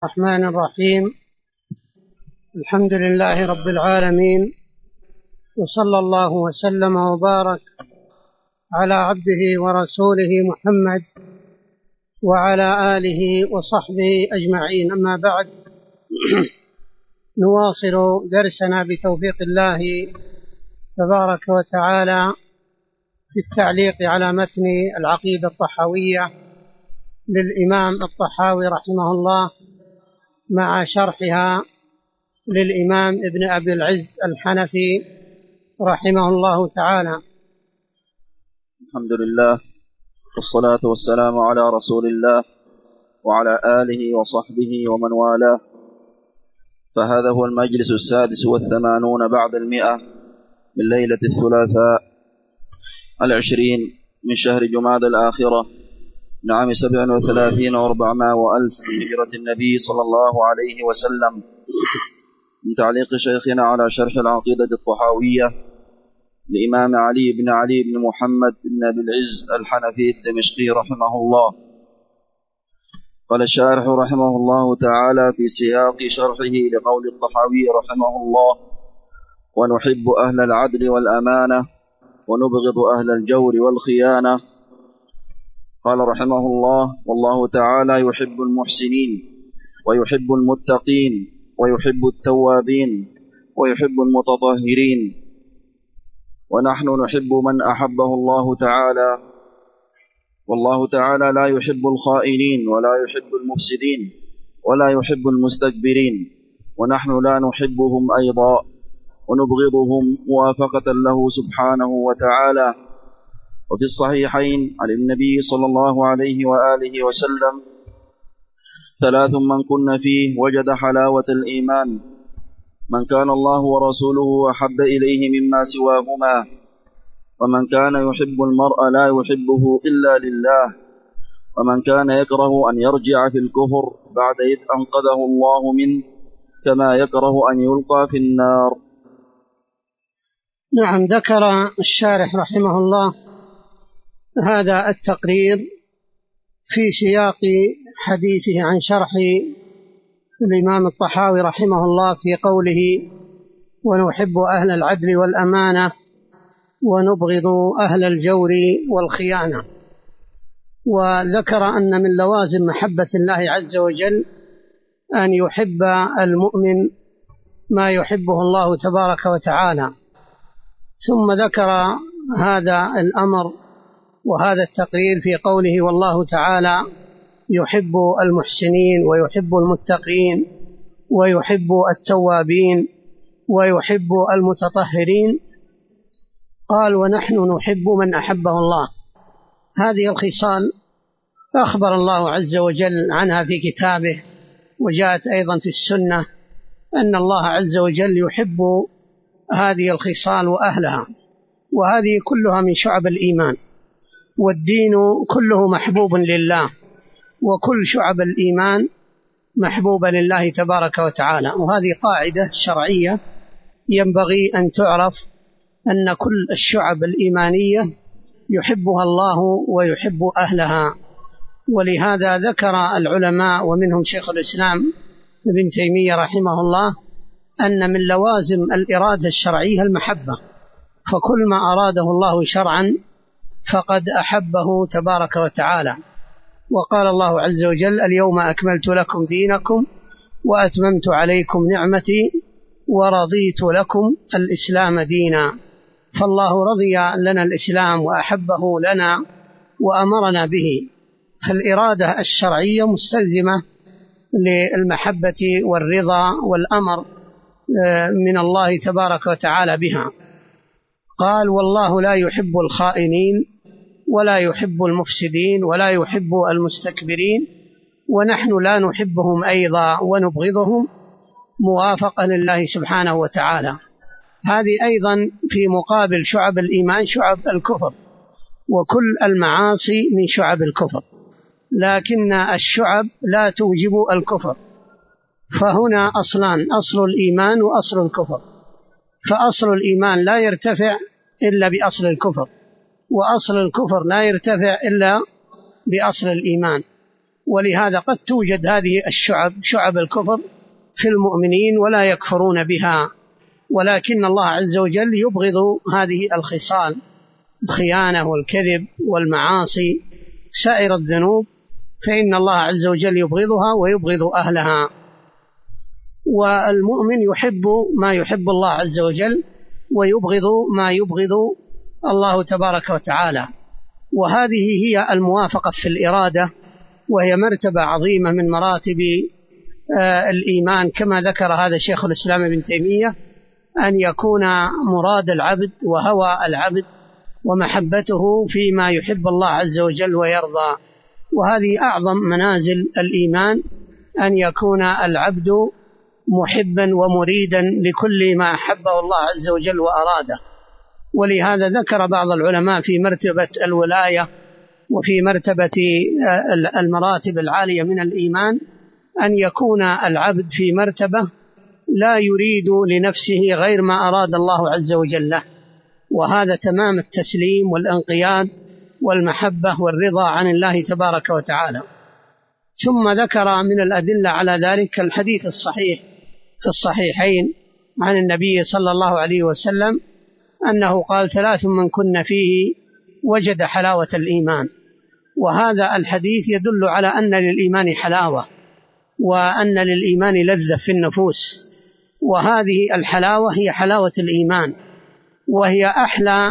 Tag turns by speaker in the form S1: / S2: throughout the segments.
S1: الرحمن الرحيم. الحمد لله رب العالمين، وصلى الله وسلم وبارك على عبده ورسوله محمد وعلى آله وصحبه أجمعين. أما بعد، نواصل درسنا بتوفيق الله تبارك وتعالى في التعليق على متن العقيدة الطحاوية للإمام الطحاوي رحمه الله، مع شرحها للإمام ابن أبي العز الحنفي رحمه الله تعالى.
S2: الحمد لله، والصلاة والسلام على رسول الله وعلى آله وصحبه ومن والاه. فهذا هو المجلس 86 بعد 100 من ليلة الثلاثاء 20 من شهر جمادى الآخرة نعم 37 و400 وألف من هجرة النبي صلى الله عليه وسلم، من تعليق شيخنا على شرح العقيدة الطحاوية لإمام علي بن محمد بن أبي العز الحنفي الدمشقي رحمه الله. قال الشارح رحمه الله تعالى في سياق شرحه لقول الطحاوي رحمه الله: ونحب أهل العدل والأمانة ونبغض أهل الجور والخيانة. قال رحمه الله: والله تعالى يحب المحسنين ويحب المتقين ويحب التوابين ويحب المتطهرين، ونحن نحب من أحبه الله تعالى، والله تعالى لا يحب الخائنين ولا يحب المفسدين ولا يحب المستكبرين، ونحن لا نحبهم أيضا ونبغضهم موافقة له سبحانه وتعالى. وفي الصحيحين عن النبي صلى الله عليه وآله وسلم: 3 من كن فيه وجد حلاوة الإيمان: من كان الله ورسوله أحب إليه مما سواهما، ومن كان يحب المرء لا يحبه إلا لله، ومن كان يكره أن يرجع في الكفر بعد إذ أنقذه الله منه، كما يكره أن يلقى في النار.
S1: نعم، ذكر الشارح رحمه الله هذا التقرير في سياق حديثه عن شرح الإمام الطحاوي رحمه الله في قوله: ونحب أهل العدل والأمانة ونبغض أهل الجور والخيانة. وذكر أن من لوازم محبة الله عز وجل أن يحب المؤمن ما يحبه الله تبارك وتعالى، ثم ذكر هذا الأمر وهذا التقرير في قوله: والله تعالى يحب المحسنين ويحب المتقين ويحب التوابين ويحب المتطهرين. قال: ونحن نحب من أحبه الله. هذه الخصال أخبر الله عز وجل عنها في كتابه، وجاءت أيضا في السنة أن الله عز وجل يحب هذه الخصال وأهلها، وهذه كلها من شعب الإيمان، والدين كله محبوب لله، وكل شعب الإيمان محبوبة لله تبارك وتعالى. وهذه قاعدة شرعية ينبغي أن تعرف، أن كل الشعب الإيمانية يحبها الله ويحب أهلها. ولهذا ذكر العلماء ومنهم شيخ الإسلام ابن تيمية رحمه الله أن من لوازم الإرادة الشرعية المحبة، فكل ما أراده الله شرعا فقد أحبه تبارك وتعالى. وقال الله عز وجل: اليوم أكملت لكم دينكم وأتممت عليكم نعمتي ورضيت لكم الإسلام دينا. فالله رضي لنا الإسلام وأحبه لنا وأمرنا به، فالإرادة الشرعية مستلزمة للمحبة والرضا والأمر من الله تبارك وتعالى بها. قال: والله لا يحب الخائنين ولا يحب المفسدين ولا يحب المستكبرين، ونحن لا نحبهم أيضا ونبغضهم موافقة لله سبحانه وتعالى. هذه أيضا في مقابل شعب الإيمان شعب الكفر، وكل المعاصي من شعب الكفر، لكن الشعب لا توجب الكفر. فهنا أصلان: أصل الإيمان وأصل الكفر. فأصل الإيمان لا يرتفع إلا بأصل الكفر، وأصل الكفر لا يرتفع إلا بأصل الإيمان. ولهذا قد توجد هذه شعب الكفر في المؤمنين ولا يكفرون بها، ولكن الله عز وجل يبغض هذه الخصال، الخيانة والكذب والمعاصي، سائر الذنوب، فإن الله عز وجل يبغضها ويبغض أهلها. والمؤمن يحب ما يحب الله عز وجل ويبغض ما يبغض الله تبارك وتعالى، وهذه هي الموافقة في الإرادة، وهي مرتبة عظيمة من مراتب الإيمان، كما ذكر هذا شيخ الإسلام ابن تيمية، أن يكون مراد العبد وهوى العبد ومحبته فيما يحب الله عز وجل ويرضى. وهذه أعظم منازل الإيمان، أن يكون العبد محبا ومريدا لكل ما أحبه الله عز وجل وأراده. ولهذا ذكر بعض العلماء في مرتبة الولاية وفي مرتبة المراتب العالية من الإيمان أن يكون العبد في مرتبة لا يريد لنفسه غير ما أراد الله عز وجل له، وهذا تمام التسليم والانقياد والمحبة والرضا عن الله تبارك وتعالى. ثم ذكر من الأدلة على ذلك الحديث الصحيح في الصحيحين عن النبي صلى الله عليه وسلم أنه قال: 3 من كن فيه وجد حلاوة الإيمان. وهذا الحديث يدل على أن للإيمان حلاوة، وأن للإيمان لذة في النفوس، وهذه الحلاوة هي حلاوة الإيمان، وهي أحلى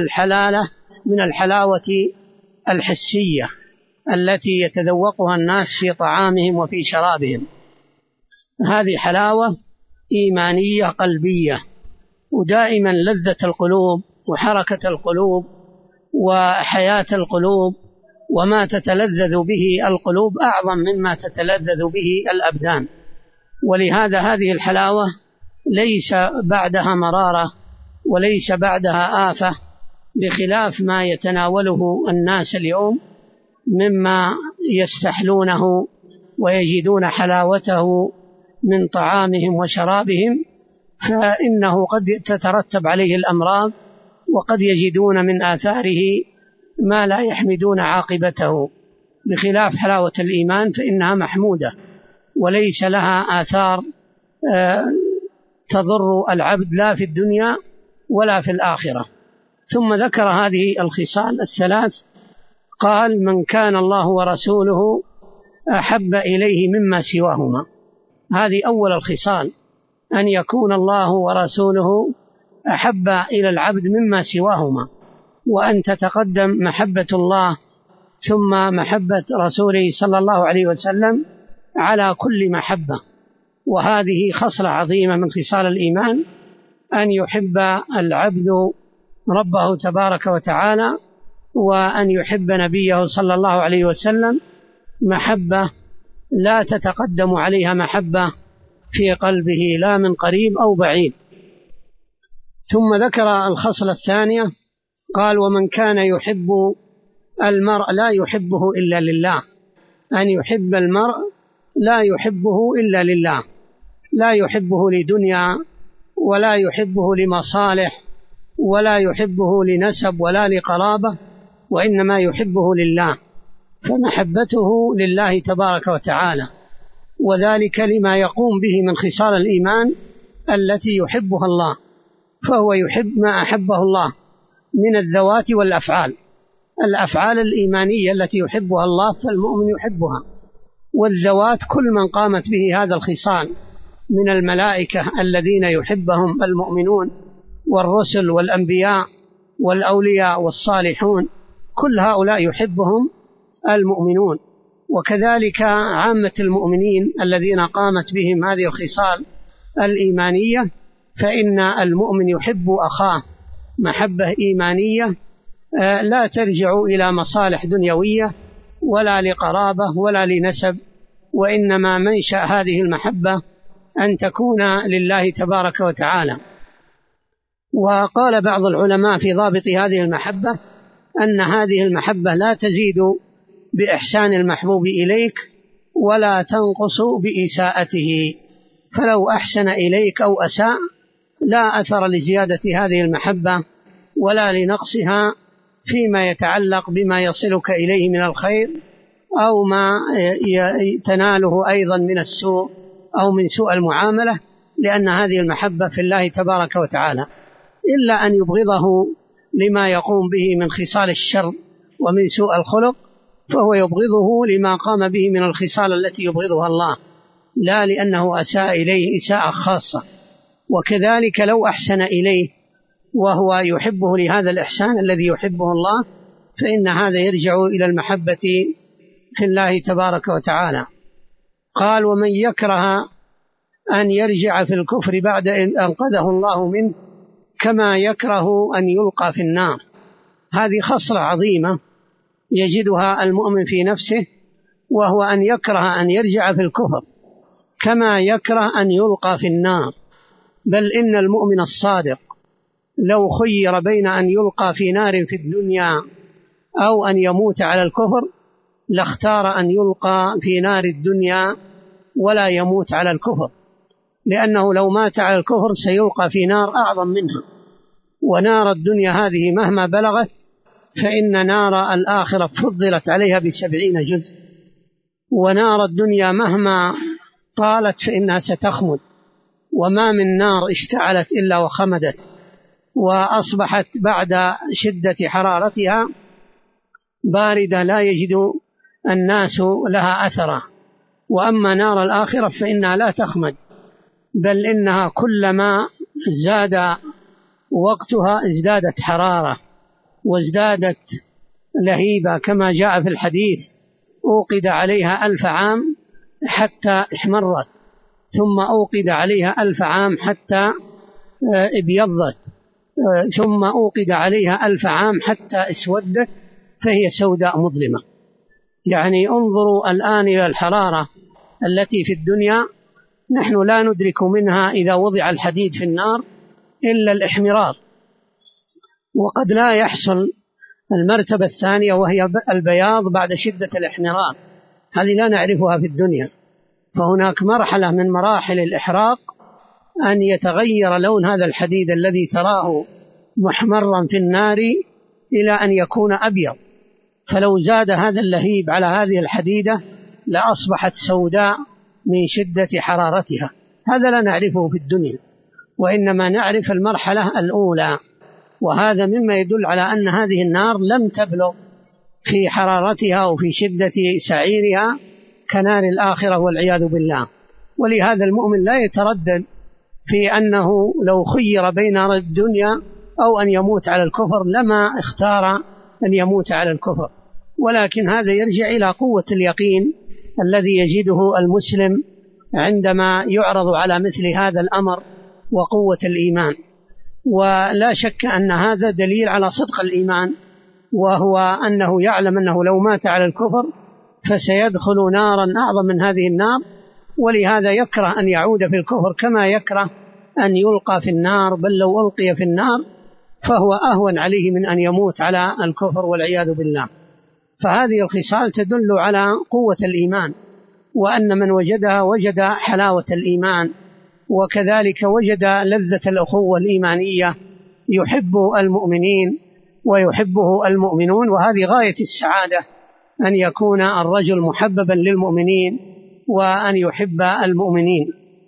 S1: من الحلاوة الحسية التي يتذوقها الناس في طعامهم وفي شرابهم. هذه حلاوة إيمانية قلبية، ودائما لذة القلوب وحركة القلوب وحياة القلوب وما تتلذذ به القلوب أعظم مما تتلذذ به الأبدان. ولهذا هذه الحلاوة ليس بعدها مرارة وليس بعدها آفة، بخلاف ما يتناوله الناس اليوم مما يستحلونه ويجدون حلاوته من طعامهم وشرابهم، فإنه قد تترتب عليه الأمراض، وقد يجدون من آثاره ما لا يحمدون عاقبته، بخلاف حلاوة الإيمان فإنها محمودة وليس لها آثار تضر العبد لا في الدنيا ولا في الآخرة. ثم ذكر هذه الخصال 3، قال: من كان الله ورسوله أحب إليه مما سواهما. هذه أول الخصال، أن يكون الله ورسوله أحب إلى العبد مما سواهما، وأن تتقدم محبة الله ثم محبة رسوله صلى الله عليه وسلم على كل محبة. وهذه خصلة عظيمة من خصال الإيمان، أن يحب العبد ربه تبارك وتعالى، وأن يحب نبيه صلى الله عليه وسلم محبة لا تتقدم عليها محبة في قلبه لا من قريب أو بعيد. ثم ذكر الخصلة 2، قال: ومن كان يحب المرء لا يحبه إلا لله. أن يحب المرء لا يحبه إلا لله، لا يحبه لدنيا ولا يحبه لمصالح ولا يحبه لنسب ولا لقرابة، وإنما يحبه لله، فمحبته لله تبارك وتعالى، وذلك لما يقوم به من خصال الإيمان التي يحبها الله، فهو يحب ما أحبه الله من الذوات والأفعال. الأفعال الإيمانية التي يحبها الله فالمؤمن يحبها، والذوات كل من قامت به هذا الخصال من الملائكة الذين يحبهم المؤمنون والرسل والأنبياء والأولياء والصالحون، كل هؤلاء يحبهم المؤمنون. وكذلك عامة المؤمنين الذين قامت بهم هذه الخصال الإيمانية، فإن المؤمن يحب أخاه محبة إيمانية لا ترجع إلى مصالح دنيوية ولا لقرابة ولا لنسب، وإنما منشأ هذه المحبة أن تكون لله تبارك وتعالى. وقال بعض العلماء في ضابط هذه المحبة أن هذه المحبة لا تزيد بإحسان المحبوب إليك ولا تنقص بإساءته، فلو أحسن إليك أو أساء لا أثر لزيادة هذه المحبة ولا لنقصها فيما يتعلق بما يصلك إليه من الخير أو ما تناله أيضا من السوء أو من سوء المعاملة، لأن هذه المحبة في الله تبارك وتعالى، إلا أن يبغضه لما يقوم به من خصال الشر ومن سوء الخلق، فهو يبغضه لما قام به من الخصال التي يبغضها الله، لا لأنه أساء إليه إساءة خاصة. وكذلك لو أحسن إليه وهو يحبه لهذا الإحسان الذي يحبه الله، فإن هذا يرجع إلى المحبة في الله تبارك وتعالى. قال: ومن يكره أن يرجع في الكفر بعد أن أنقذه الله منه كما يكره أن يلقى في النار. هذه خصلة عظيمة يجدها المؤمن في نفسه، وهو أن يكره أن يرجع في الكفر كما يكره أن يلقى في النار. بل إن المؤمن الصادق لو خير بين أن يلقى في نار في الدنيا أو أن يموت على الكفر لاختار أن يلقى في نار الدنيا ولا يموت على الكفر، لأنه لو مات على الكفر سيلقى في نار أعظم منها، ونار الدنيا هذه مهما بلغت فإن نار الآخرة فضلت عليها ب70 جزء، ونار الدنيا مهما طالت فإنها ستخمد، وما من نار اشتعلت إلا وخمدت وأصبحت بعد شدة حرارتها باردة لا يجد الناس لها أثرا. وأما نار الآخرة فإنها لا تخمد، بل إنها كلما زاد وقتها ازدادت حرارة وازدادت لهيبة، كما جاء في الحديث: أوقد عليها 1000 عام حتى احمرت، ثم أوقد عليها 1000 عام حتى ابيضت، ثم أوقد عليها 1000 عام حتى اسودت فهي سوداء مظلمة. يعني انظروا الآن إلى الحرارة التي في الدنيا، نحن لا ندرك منها إذا وضع الحديد في النار إلا الإحمرار، وقد لا يحصل المرتبة الثانية وهي البياض بعد شدة الإحمرار، هذه لا نعرفها في الدنيا. فهناك مرحلة من مراحل الإحراق أن يتغير لون هذا الحديد الذي تراه محمرا في النار إلى أن يكون أبيض، فلو زاد هذا اللهيب على هذه الحديدة لأصبحت سوداء من شدة حرارتها. هذا لا نعرفه في الدنيا، وإنما نعرف المرحلة الأولى، وهذا مما يدل على أن هذه النار لم تبلغ في حرارتها وفي شدة سعيرها كنار الآخرة والعياذ بالله. ولهذا المؤمن لا يتردد في أنه لو خير بين الدنيا أو أن يموت على الكفر لما اختار أن يموت على الكفر، ولكن هذا يرجع إلى قوة اليقين الذي يجده المسلم عندما يعرض على مثل هذا الأمر وقوة الإيمان. ولا شك أن هذا دليل على صدق الإيمان، وهو أنه يعلم أنه لو مات على الكفر فسيدخل نارا أعظم من هذه النار، ولهذا يكره أن يعود في الكفر كما يكره أن يلقى في النار، بل لو ألقي في النار فهو أهون عليه من أن يموت على الكفر والعياذ بالله. فهذه الخصال تدل على قوة الإيمان، وأن من وجدها وجد حلاوة الإيمان، وكذلك وجد لذة الأخوة الإيمانية، يحب المؤمنين ويحبه المؤمنون. وهذه غاية السعادة أن يكون الرجل محببا للمؤمنين وأن يحب المؤمنين.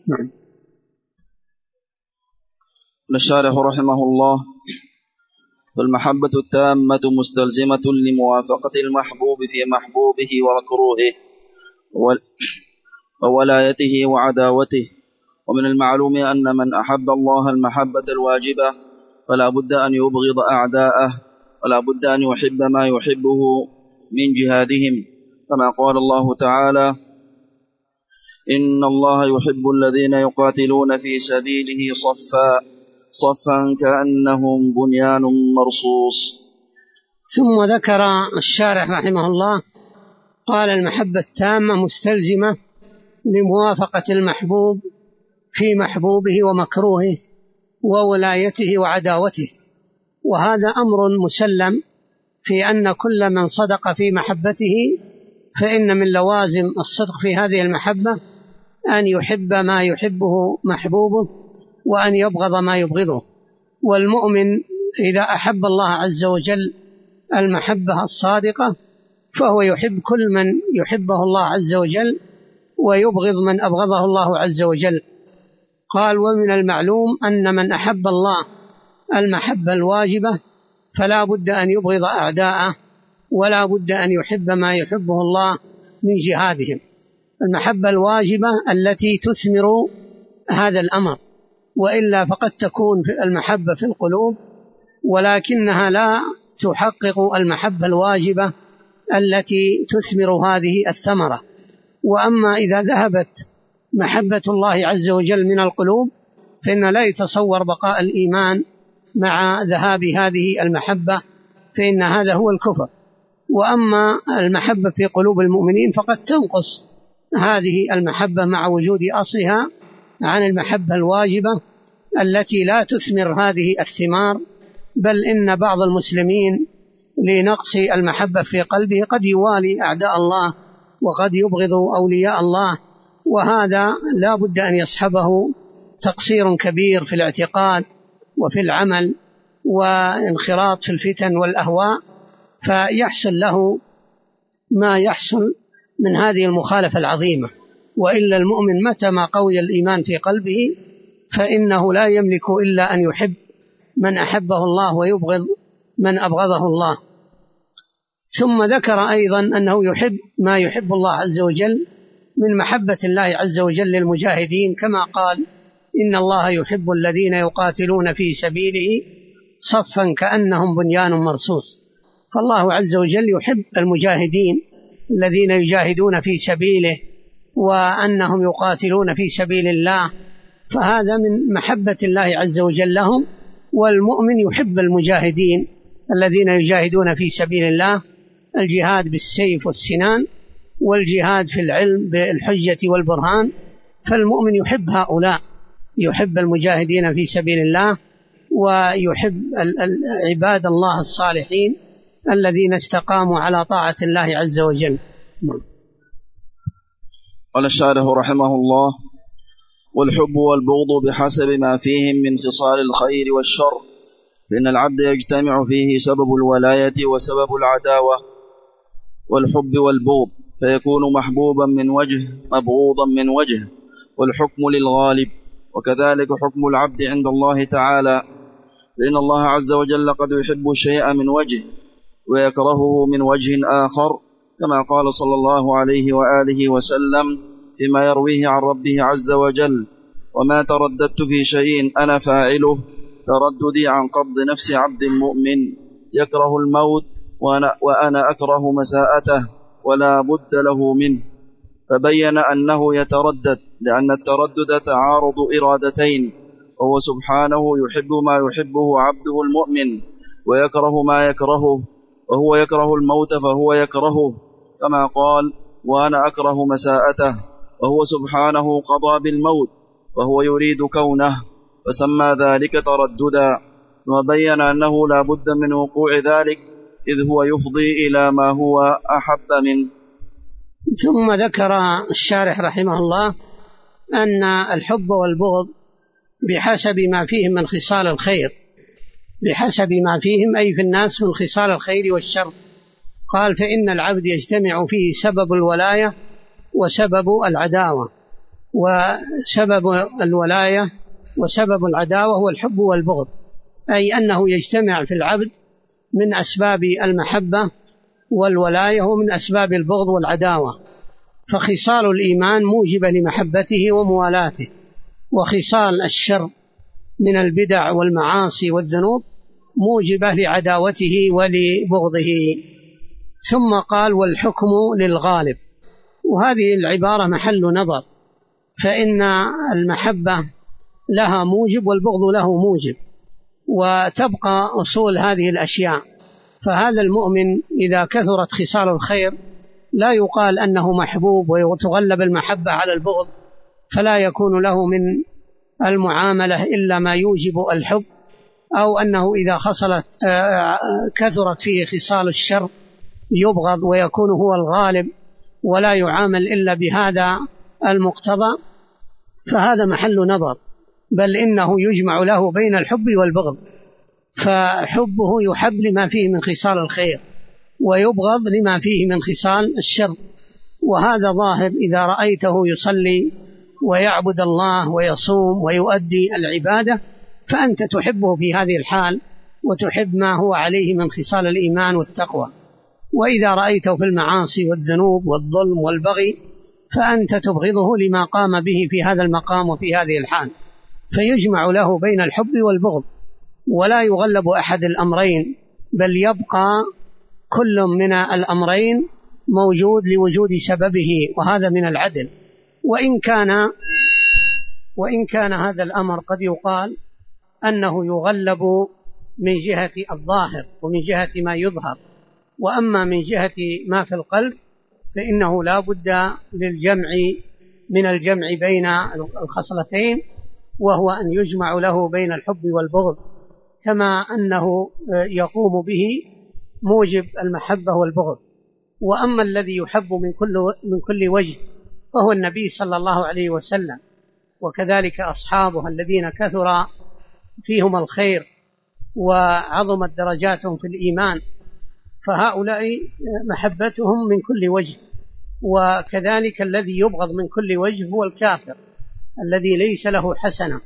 S2: الشارح رحمه الله: فالمحبة التامة مستلزمة لموافقة المحبوب في محبوبه ومكروهه وولايته وعداوته. ومن المعلوم أن من أحب الله المحبة الواجبة فلا بد أن يبغض أعداءه، ولا بد أن يحب ما يحبه من جهادهم، كما قال الله تعالى: إن الله يحب الذين يقاتلون في سبيله صفا كأنهم بنيان مرصوص.
S1: ثم ذكر الشارح رحمه الله قال: المحبة التامة مستلزمة لموافقة المحبوب في محبوبه ومكروهه وولايته وعداوته. وهذا أمر مسلم في أن كل من صدق في محبته فإن من لوازم الصدق في هذه المحبة أن يحب ما يحبه محبوبه وأن يبغض ما يبغضه. والمؤمن إذا أحب الله عز وجل المحبة الصادقة فهو يحب كل من يحبه الله عز وجل ويبغض من أبغضه الله عز وجل. قال: ومن المعلوم أن من أحب الله المحبة الواجبة فلا بد أن يبغض أعداءه، ولا بد أن يحب ما يحبه الله من جهادهم. المحبة الواجبة التي تثمر هذا الأمر، وإلا فقد تكون في المحبة في القلوب ولكنها لا تحقق المحبة الواجبة التي تثمر هذه الثمرة. وأما إذا ذهبت محبة الله عز وجل من القلوب فإن لا يتصور بقاء الإيمان مع ذهاب هذه المحبة، فإن هذا هو الكفر. وأما المحبة في قلوب المؤمنين فقد تنقص هذه المحبة مع وجود أصلها عن المحبة الواجبة التي لا تثمر هذه الثمار، بل إن بعض المسلمين لنقص المحبة في قلبه قد يوالي أعداء الله وقد يبغض أولياء الله، وهذا لا بد أن يصحبه تقصير كبير في الاعتقاد وفي العمل وانخراط في الفتن والأهواء، فيحصل له ما يحصل من هذه المخالفة العظيمة. وإلا المؤمن متى ما قوي الإيمان في قلبه فإنه لا يملك إلا أن يحب من أحبه الله ويبغض من أبغضه الله. ثم ذكر أيضا أنه يحب ما يحب الله عز وجل من محبة الله عز وجل للمجاهدين، كما قال: إن الله يحب الذين يقاتلون في سبيله صفا كأنهم بنيان مرصوص. فالله عز وجل يحب المجاهدين الذين يجاهدون في سبيله وأنهم يقاتلون في سبيل الله، فهذا من محبة الله عز وجل لهم. والمؤمن يحب المجاهدين الذين يجاهدون في سبيل الله، الجهاد بالسيف والسنان والجهاد في العلم بالحجة والبرهان، فالمؤمن يحب هؤلاء، يحب المجاهدين في سبيل الله ويحب عباد الله الصالحين الذين استقاموا على طاعة الله عز وجل.
S2: قال الشارح رحمه الله: والحب والبغض بحسب ما فيهم من خصال الخير والشر، فإن العبد يجتمع فيه سبب الولاية وسبب العداوة والحب والبغض، فيكون محبوبا من وجه مبغوضا من وجه، والحكم للغالب. وكذلك حكم العبد عند الله تعالى، لأن الله عز وجل قد يحب الشيء من وجه ويكرهه من وجه آخر، كما قال صلى الله عليه وآله وسلم فيما يرويه عن ربه عز وجل: وما ترددت في شيء أنا فاعله ترددي عن قبض نفس عبد مؤمن يكره الموت وأنا أكره مساءته ولا بد له منه. فبين أنه يتردد لأن التردد تعارض إرادتين، وهو سبحانه يحب ما يحبه عبده المؤمن ويكره ما يكرهه، وهو يكره الموت فهو يكرهه، كما قال: وأنا أكره مساءته، وهو سبحانه قضى بالموت وهو يريد كونه، فسمى ذلك ترددا. ثم بين أنه لا بد من وقوع ذلك، إذ هو يفضي إلى ما هو أحب منه.
S1: ثم ذكر الشارح رحمه الله أن الحب والبغض بحسب ما فيهم من خصال الخير، بحسب ما فيهم أي في الناس من خصال الخير والشر. قال: فإن العبد يجتمع فيه سبب الولاية وسبب العداوة، وسبب الولاية وسبب العداوة هو الحب والبغض، أي أنه يجتمع في العبد من أسباب المحبة والولاية ومن أسباب البغض والعداوة. فخصال الإيمان موجبة لمحبته وموالاته، وخصال الشر من البدع والمعاصي والذنوب موجبة لعداوته ولبغضه. ثم قال: والحكم للغالب. وهذه العبارة محل نظر، فإن المحبة لها موجب والبغض له موجب، وتبقى أصول هذه الأشياء. فهذا المؤمن إذا كثرت خصال الخير لا يقال أنه محبوب وتغلب المحبة على البغض، فلا يكون له من المعاملة إلا ما يوجب الحب، أو أنه إذا كثرت فيه خصال الشر يبغض ويكون هو الغالب ولا يعامل إلا بهذا المقتضى، فهذا محل نظر، بل إنه يجمع له بين الحب والبغض، فحبه يحب لما فيه من خصال الخير، ويبغض لما فيه من خصال الشر. وهذا ظاهر إذا رأيته يصلي ويعبد الله ويصوم ويؤدي العبادة فأنت تحبه في هذه الحال وتحب ما هو عليه من خصال الإيمان والتقوى. وإذا رأيته في المعاصي والذنوب والظلم والبغي فأنت تبغضه لما قام به في هذا المقام وفي هذه الحال، فيجمع له بين الحب والبغض ولا يغلب أحد الأمرين، بل يبقى كل من الأمرين موجود لوجود سببه، وهذا من العدل. وإن كان هذا الأمر قد يقال أنه يغلب من جهة الظاهر ومن جهة ما يظهر، وأما من جهة ما في القلب فإنه لا بد من الجمع بين الخصلتين، وهو أن يجمع له بين الحب والبغض، كما أنه يقوم به موجب المحبة والبغض. وأما الذي يحب من كل وجه فهو النبي صلى الله عليه وسلم، وكذلك أصحابه الذين كثر فيهم الخير وعظمت درجاتهم في الإيمان، فهؤلاء محبتهم من كل وجه. وكذلك الذي يبغض من كل وجه هو الكافر الذي ليس له حسنة،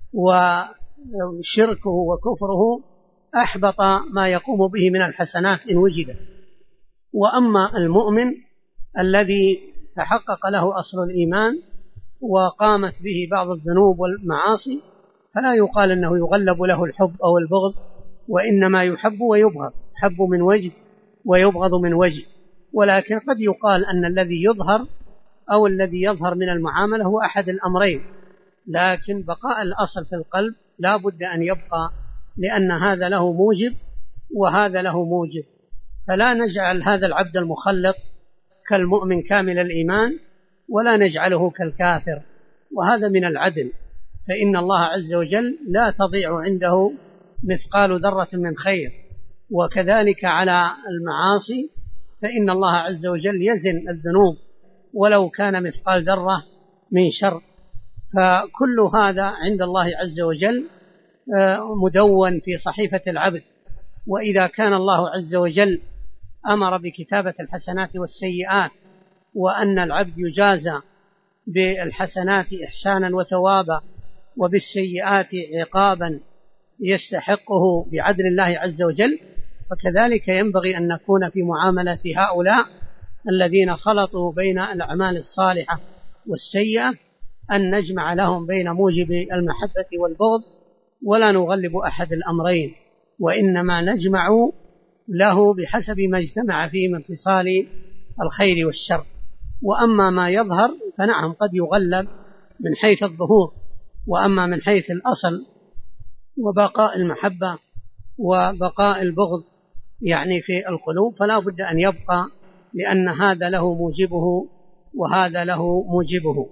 S1: وشركه وكفره أحبط ما يقوم به من الحسنات إن وجد. وأما المؤمن الذي تحقق له أصل الإيمان وقامت به بعض الذنوب والمعاصي فلا يقال أنه يغلب له الحب أو البغض، وإنما يحب ويبغض، يحب من وجه ويبغض من وجه. ولكن قد يقال أن الذي يظهر أو الذي يظهر من المعاملة هو أحد الأمرين، لكن بقاء الأصل في القلب لا بد أن يبقى، لأن هذا له موجب وهذا له موجب. فلا نجعل هذا العبد المخلط كالمؤمن كامل الإيمان ولا نجعله كالكافر، وهذا من العدل، فإن الله عز وجل لا تضيع عنده مثقال ذرة من خير. وكذلك على المعاصي فإن الله عز وجل يزن الذنوب ولو كان مثقال ذرة من شر، فكل هذا عند الله عز وجل مدون في صحيفة العبد. وإذا كان الله عز وجل أمر بكتابة الحسنات والسيئات، وأن العبد يجازى بالحسنات إحسانا وثوابا وبالسيئات عقابا يستحقه بعدل الله عز وجل، فكذلك ينبغي أن نكون في معاملة هؤلاء الذين خلطوا بين الأعمال الصالحة والسيئة، أن نجمع لهم بين موجب المحبة والبغض ولا نغلب أحد الأمرين، وإنما نجمع له بحسب ما اجتمع فيه من خصال الخير والشر. وأما ما يظهر فنعم قد يغلب من حيث الظهور، وأما من حيث الأصل وبقاء المحبة وبقاء البغض يعني في القلوب فلا بد أن يبقى، لأن هذا له موجبه وهذا له موجبه.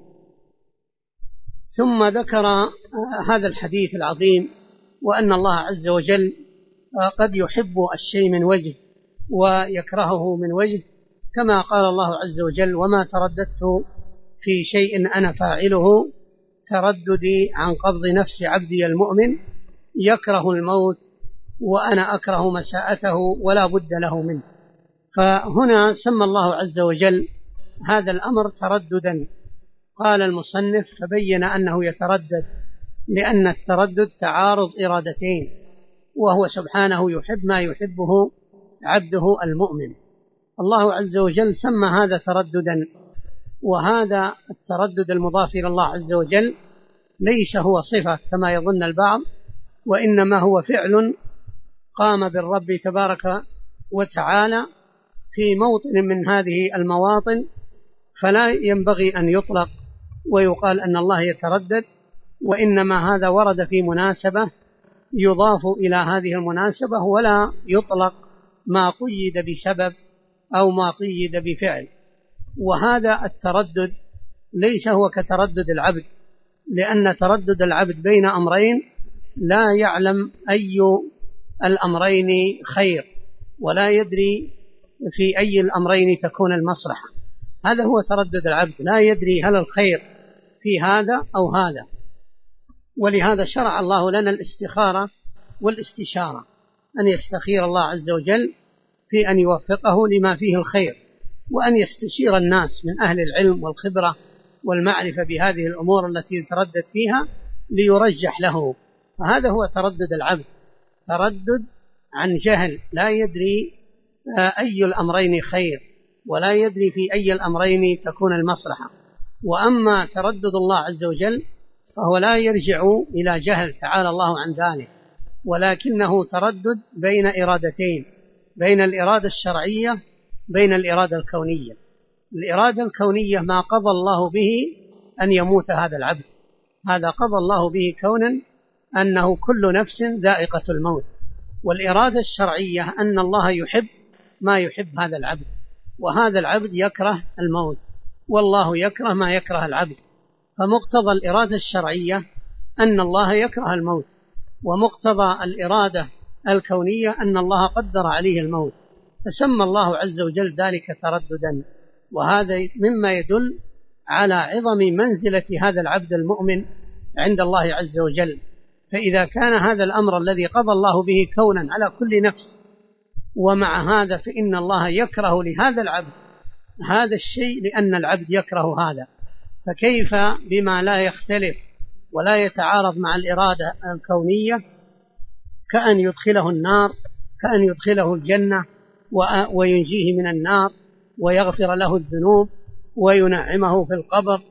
S1: ثم ذكر هذا الحديث العظيم، وأن الله عز وجل قد يحب الشيء من وجه ويكرهه من وجه، كما قال الله عز وجل: وما ترددت في شيء أنا فاعله ترددي عن قبض نفس عبدي المؤمن يكره الموت وأنا أكره مساءته ولا بد له منه. فهنا سمى الله عز وجل هذا الأمر ترددا. قال المصنف: فبين أنه يتردد لأن التردد تعارض إرادتين، وهو سبحانه يحب ما يحبه عبده المؤمن. الله عز وجل سمى هذا ترددا، وهذا التردد المضاف إلى الله عز وجل ليس هو صفة كما يظن البعض، وإنما هو فعل قام بالرب تبارك وتعالى في موطن من هذه المواطن، فلا ينبغي أن يطلق ويقال أن الله يتردد، وإنما هذا ورد في مناسبة يضاف إلى هذه المناسبة، ولا يطلق ما قيد بسبب أو ما قيد بفعل. وهذا التردد ليس هو كتردد العبد، لأن تردد العبد بين أمرين لا يعلم أي الأمرين خير، ولا يدري في أي الأمرين تكون المصلحة. هذا هو تردد العبد، لا يدري هل الخير في هذا أو هذا. ولهذا شرع الله لنا الاستخارة والاستشارة، أن يستخير الله عز وجل في أن يوفقه لما فيه الخير، وأن يستشير الناس من أهل العلم والخبرة والمعرفة بهذه الأمور التي يتردد فيها ليرجح له. فهذا هو تردد العبد، تردد عن جهل، لا يدري أي الأمرين خير، ولا يدري في أي الأمرين تكون المصلحة. وأما تردد الله عز وجل فهو لا يرجع إلى جهل تعالى الله عن ذلك، ولكنه تردد بين إرادتين، بين الإرادة الشرعية بين الإرادة الكونية. الإرادة الكونية ما قضى الله به أن يموت هذا العبد، هذا قضى الله به كونا أنه كل نفس ذائقة الموت. والإرادة الشرعية أن الله يحب ما يحب هذا العبد، وهذا العبد يكره الموت، والله يكره ما يكره العبد. فمقتضى الإرادة الشرعية أن الله يكره الموت، ومقتضى الإرادة الكونية أن الله قدر عليه الموت، فسمى الله عز وجل ذلك ترددا. وهذا مما يدل على عظم منزلة هذا العبد المؤمن عند الله عز وجل. فإذا كان هذا الأمر الذي قضى الله به كونا على كل نفس، ومع هذا فإن الله يكره لهذا العبد هذا الشيء لأن العبد يكره هذا، فكيف بما لا يختلف ولا يتعارض مع الإرادة الكونية، كأن يدخله النار، كأن يدخله الجنة وينجيه من النار ويغفر له الذنوب وينعمه في القبر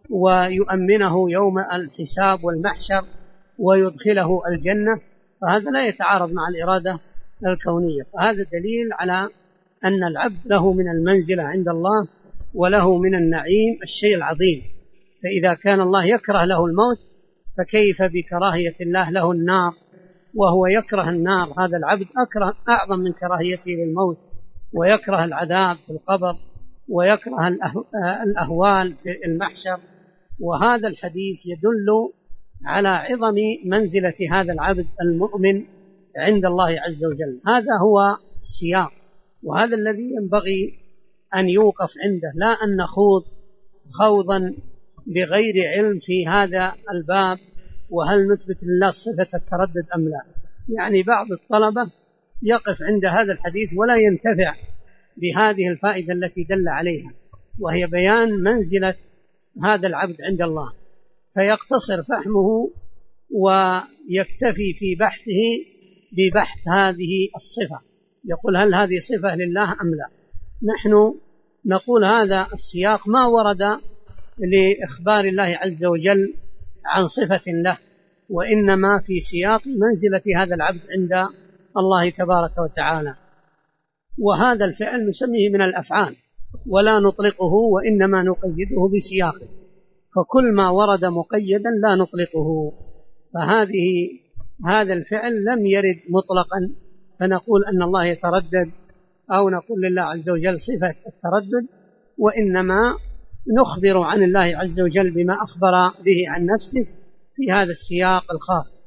S1: ويؤمنه يوم الحساب والمحشر ويدخله الجنة، فهذا لا يتعارض مع الإرادة الكونية. فهذا دليل على أن العبد له من المنزلة عند الله وله من النعيم الشيء العظيم. فإذا كان الله يكره له الموت فكيف بكراهية الله له النار، وهو يكره النار، هذا العبد أكره أعظم من كراهيته للموت، ويكره العذاب في القبر، ويكره الأهوال في المحشر. وهذا الحديث يدل على عظم منزلة هذا العبد المؤمن عند الله عز وجل. هذا هو السياق، وهذا الذي ينبغي أن يوقف عنده، لا أن نخوض خوضا بغير علم في هذا الباب، وهل نثبت لله صفة التردد أم لا. يعني بعض الطلبة يقف عند هذا الحديث ولا ينتفع بهذه الفائدة التي دل عليها، وهي بيان منزلة هذا العبد عند الله، فيقتصر فهمه ويكتفي في بحثه ببحث هذه الصفة، يقول هل هذه صفة لله أم لا. نحن نقول هذا السياق ما ورد لإخبار الله عز وجل عن صفة له، وإنما في سياق منزلة هذا العبد عند الله تبارك وتعالى. وهذا الفعل نسميه من الأفعال ولا نطلقه، وإنما نقيده بسياقه، فكل ما ورد مقيدا لا نطلقه. هذا الفعل لم يرد مطلقا فنقول أن الله يتردد أو نقول لله عز وجل صفة التردد، وإنما نخبر عن الله عز وجل بما أخبر به عن نفسه في هذا السياق الخاص.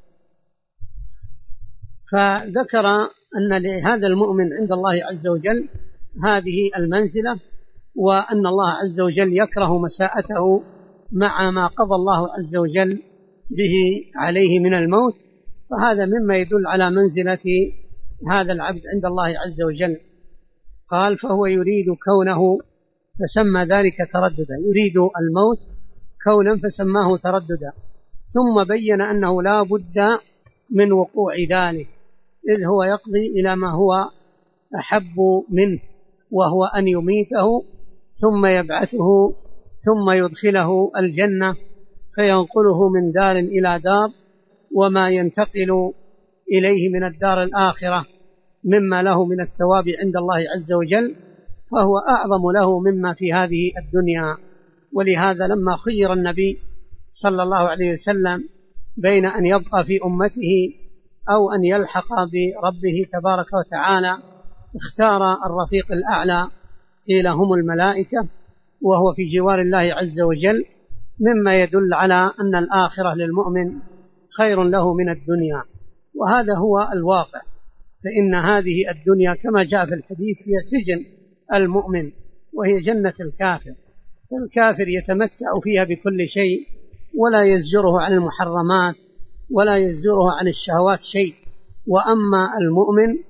S1: فذكر أن لهذا المؤمن عند الله عز وجل هذه المنزلة، وأن الله عز وجل يكره مساءته مع ما قضى الله عز وجل به عليه من الموت. فهذا مما يدل على منزلة هذا العبد عند الله عز وجل. قال فهو يريد كونه فسمى ذلك ترددا، يريد الموت كونا فسماه ترددا، ثم بين أنه لا بد من وقوع ذلك، إذ هو يقضي إلى ما هو أحب منه، وهو أن يميته ثم يبعثه ثم يدخله الجنة فينقله من دار إلى دار، وما ينتقل إليه من الدار الآخرة مما له من الثواب عند الله عز وجل فهو أعظم له مما في هذه الدنيا. ولهذا لما خير النبي صلى الله عليه وسلم بين أن يبقى في أمته أو أن يلحق بربه تبارك وتعالى اختار الرفيق الأعلى، قيل هم الملائكة، وهو في جوار الله عز وجل، مما يدل على أن الآخرة للمؤمن خير له من الدنيا. وهذا هو الواقع، فإن هذه الدنيا كما جاء في الحديث هي سجن المؤمن وهي جنة الكافر، فالكافر يتمتع فيها بكل شيء ولا يزجره عن المحرمات ولا يزجره عن الشهوات شيء، وأما المؤمن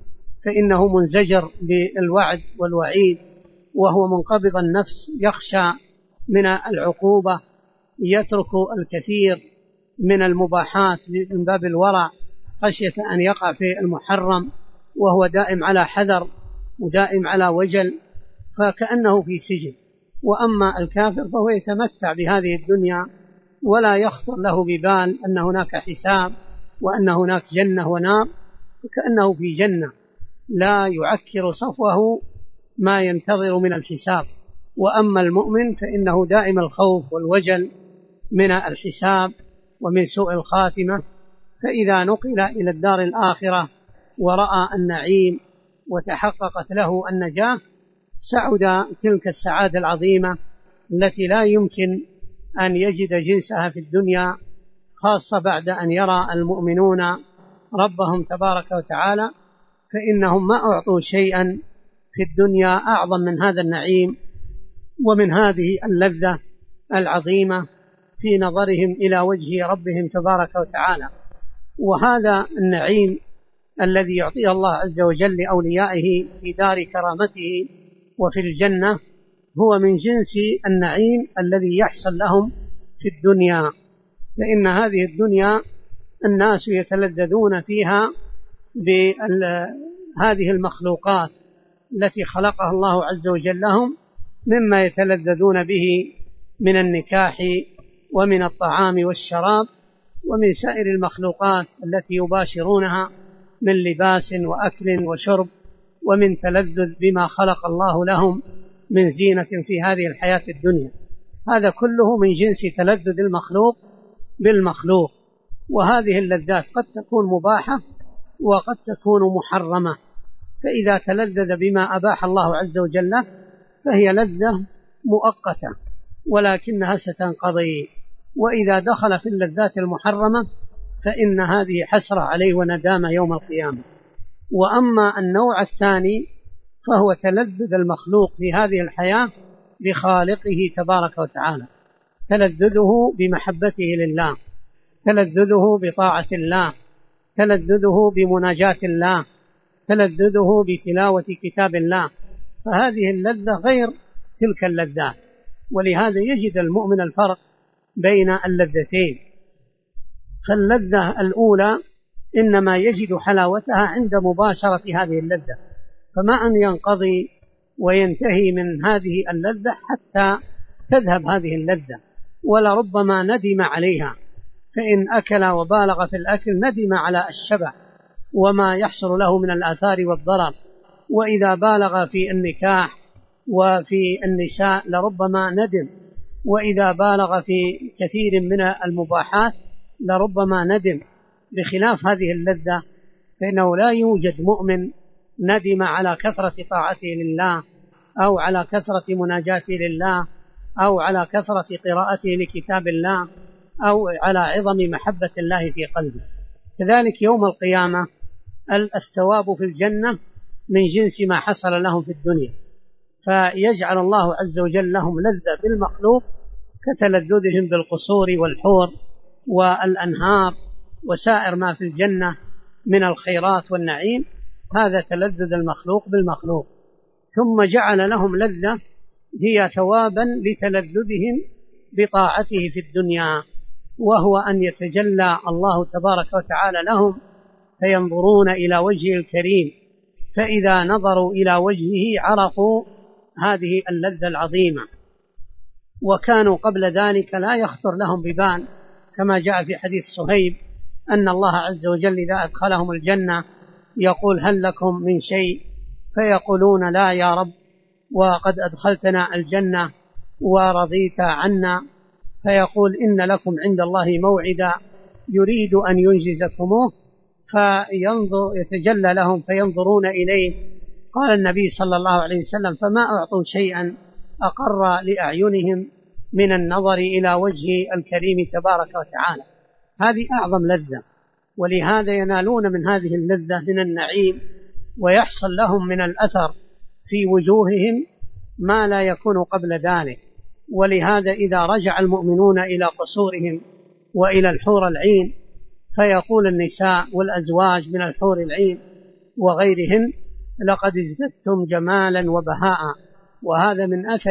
S1: فإنه منزجر بالوعد والوعيد، وهو منقبض النفس يخشى من العقوبة، يترك الكثير من المباحات من باب الورع خشية أن يقع في المحرم، وهو دائم على حذر ودائم على وجل، فكأنه في سجن. وأما الكافر فهو يتمتع بهذه الدنيا ولا يخطر له ببال أن هناك حساب وأن هناك جنة ونار، فكأنه في جنة لا يعكر صفوه ما ينتظر من الحساب. وأما المؤمن فإنه دائم الخوف والوجل من الحساب ومن سوء الخاتمة، فإذا نقل إلى الدار الآخرة ورأى النعيم وتحققت له النجاة سعد تلك السعادة العظيمة التي لا يمكن أن يجد جنسها في الدنيا، خاصة بعد أن يرى المؤمنون ربهم تبارك وتعالى، فإنهم ما أعطوا شيئا في الدنيا أعظم من هذا النعيم ومن هذه اللذة العظيمة في نظرهم إلى وجه ربهم تبارك وتعالى. وهذا النعيم الذي يعطيه الله عز وجل لأوليائه في دار كرامته وفي الجنة هو من جنس النعيم الذي يحصل لهم في الدنيا، فإن هذه الدنيا الناس يتلذذون فيها بهذه المخلوقات التي خلقها الله عز وجل لهم، مما يتلذذون به من النكاح ومن الطعام والشراب ومن سائر المخلوقات التي يباشرونها من لباس وأكل وشرب، ومن تلذذ بما خلق الله لهم من زينة في هذه الحياة الدنيا. هذا كله من جنس تلذذ المخلوق بالمخلوق. وهذه اللذات قد تكون مباحة وقد تكون محرمة، فإذا تلذذ بما أباح الله عز وجل فهي لذة مؤقتة ولكنها ستنقضي، وإذا دخل في اللذات المحرمة فإن هذه حسرة عليه وندامة يوم القيامة. وأما النوع الثاني فهو تلذذ المخلوق في هذه الحياة بخالقه تبارك وتعالى، تلذذه بمحبته لله، تلذذه بطاعة الله، تلذذه بمناجاة الله، تلذذه بتلاوة كتاب الله، فهذه اللذة غير تلك اللذات. ولهذا يجد المؤمن الفرق بين اللذتين. فاللذة الأولى إنما يجد حلاوتها عند مباشرة هذه اللذة، فما أن ينقضي وينتهي من هذه اللذة حتى تذهب هذه اللذة، ولربما ندم عليها، فإن أكل وبالغ في الأكل ندم على الشبع وما يحصل له من الآثار والضرر، وإذا بالغ في النكاح وفي النساء لربما ندم، وإذا بالغ في كثير من المباحات لربما ندم. بخلاف هذه اللذة فإنه لا يوجد مؤمن ندم على كثرة طاعته لله أو على كثرة مناجاته لله أو على كثرة قراءته لكتاب الله أو على عظم محبة الله في قلبه. كذلك يوم القيامة الثواب في الجنة من جنس ما حصل لهم في الدنيا، فيجعل الله عز وجل لهم لذة بالمخلوق كتلذذهم بالقصور والحور والأنهار وسائر ما في الجنة من الخيرات والنعيم، هذا تلذذ المخلوق بالمخلوق. ثم جعل لهم لذة هي ثوابا لتلذذهم بطاعته في الدنيا، وهو أن يتجلى الله تبارك وتعالى لهم فينظرون إلى وجهه الكريم، فإذا نظروا إلى وجهه عرفوا هذه اللذة العظيمة. وكانوا قبل ذلك لا يخطر لهم ببال، كما جاء في حديث صهيب أن الله عز وجل إذا أدخلهم الجنة يقول هل لكم من شيء؟ فيقولون لا يا رب، وقد أدخلتنا الجنة ورضيت عنا. فيقول إن لكم عند الله موعدا يريد أن ينجزكموه، فينظر يتجلى لهم فينظرون إليه. قال النبي صلى الله عليه وسلم فما أعطوا شيئا أقر لأعينهم من النظر إلى وجه الكريم تبارك وتعالى. هذه أعظم لذة، ولهذا ينالون من هذه اللذة من النعيم، ويحصل لهم من الأثر في وجوههم ما لا يكون قبل ذلك. ولهذا إذا رجع المؤمنون إلى قصورهم وإلى الحور العين، فيقول النساء والأزواج من الحور العين وغيرهن لقد ازددتم جمالا وبهاء. وهذا من أثر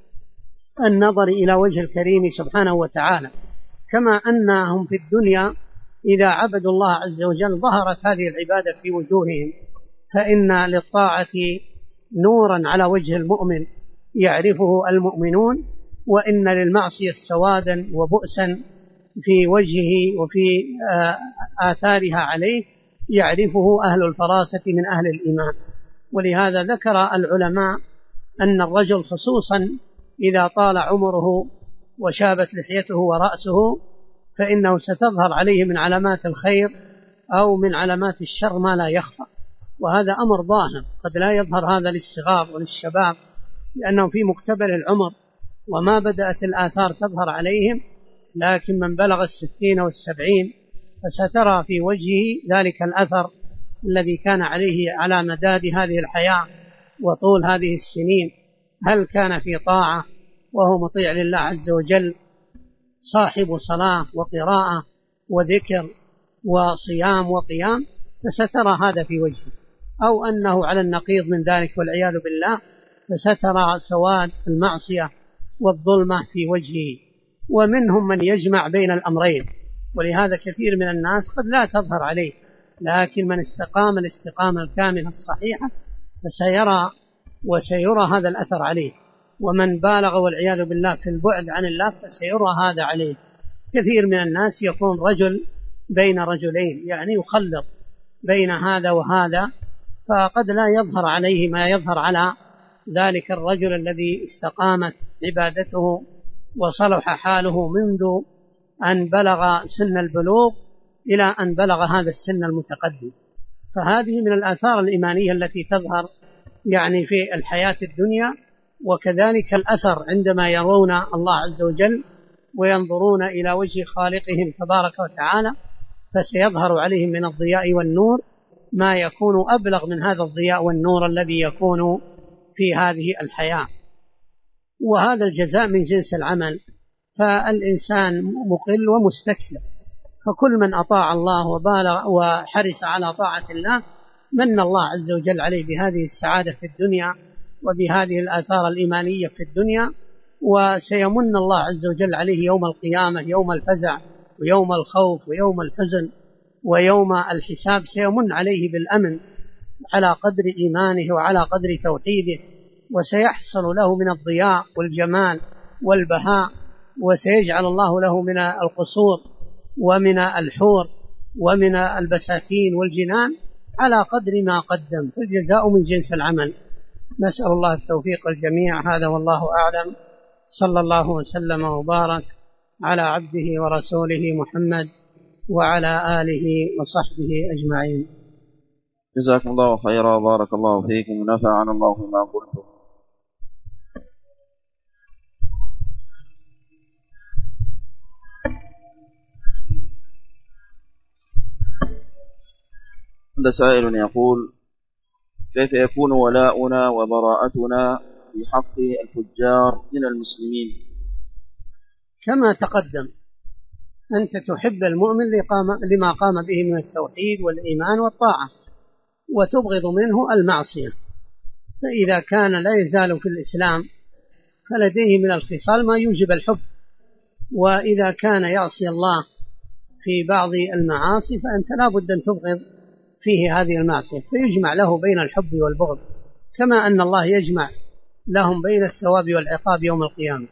S1: النظر إلى وجه الكريم سبحانه وتعالى. كما أنهم في الدنيا إذا عبدوا الله عز وجل ظهرت هذه العبادة في وجوههم، فإن للطاعة نورا على وجه المؤمن يعرفه المؤمنون، وإن للمعصية سوادا وبؤسا في وجهه وفي آثارها عليه يعرفه أهل الفراسة من أهل الإيمان. ولهذا ذكر العلماء أن الرجل خصوصا إذا طال عمره وشابت لحيته ورأسه فإنه ستظهر عليه من علامات الخير أو من علامات الشر ما لا يخفى، وهذا أمر ظاهر قد لا يظهر هذا للصغار وللشباب لأنه في مقتبل العمر وما بدأت الآثار تظهر عليهم، لكن من بلغ 60 و70 فسترى في وجهه ذلك الأثر الذي كان عليه على مداد هذه الحياة وطول هذه السنين. هل كان في طاعة وهو مطيع لله عز وجل، صاحب صلاة وقراءة وذكر وصيام وقيام، فسترى هذا في وجهه، أو أنه على النقيض من ذلك والعياذ بالله، فسترى سواد المعصية والظلمة في وجهه. ومنهم من يجمع بين الأمرين، ولهذا كثير من الناس قد لا تظهر عليه، لكن من استقام الاستقامة الكاملة الصحيحة فسيرى وسيرى هذا الأثر عليه، ومن بالغ والعياذ بالله في البعد عن الله فسيرى هذا عليه. كثير من الناس يكون رجل بين رجلين، يعني يخلط بين هذا وهذا، فقد لا يظهر عليه ما يظهر على ذلك الرجل الذي استقامت عبادته وصلح حاله منذ أن بلغ سن البلوغ إلى أن بلغ هذا السن المتقدم. فهذه من الآثار الإيمانية التي تظهر يعني في الحياة الدنيا، وكذلك الأثر عندما يرون الله عز وجل وينظرون إلى وجه خالقهم تبارك وتعالى، فسيظهر عليهم من الضياء والنور ما يكون أبلغ من هذا الضياء والنور الذي يكون في هذه الحياة. وهذا الجزاء من جنس العمل، فالإنسان مقل ومستكثر، فكل من أطاع الله وبالغ وحرص على طاعة الله من الله عز وجل عليه بهذه السعادة في الدنيا وبهذه الآثار الإيمانية في الدنيا، وسيمن الله عز وجل عليه يوم القيامة، يوم الفزع ويوم الخوف ويوم الحزن ويوم الحساب، سيمن عليه بالأمن على قدر إيمانه وعلى قدر توحيده، وسيحصل له من الضياء والجمال والبهاء، وسيجعل الله له من القصور ومن الحور ومن البساتين والجنان على قدر ما قدم، فالجزاء من جنس العمل. نسأل الله التوفيق الجميع. هذا والله أعلم، صلى الله وسلم وبارك على عبده ورسوله محمد وعلى آله وصحبه أجمعين.
S2: جزاكم الله خيرا وبارك الله فيكم ونفعنا الله بما قلتم. هذا سائل يقول: كيف يكون ولاؤنا وبراءتنا في حق الفجار من المسلمين؟
S1: كما تقدم، أنت تحب المؤمن لما قام به من التوحيد والإيمان والطاعة، وتبغض منه المعصية، فإذا كان لا يزال في الإسلام فلديه من الخصال ما يوجب الحب، وإذا كان يعصي الله في بعض المعاصي فأنت لا بد أن تبغض فيه هذه المعصية، فيجمع له بين الحب والبغض، كما أن الله يجمع لهم بين الثواب والعقاب يوم القيامة.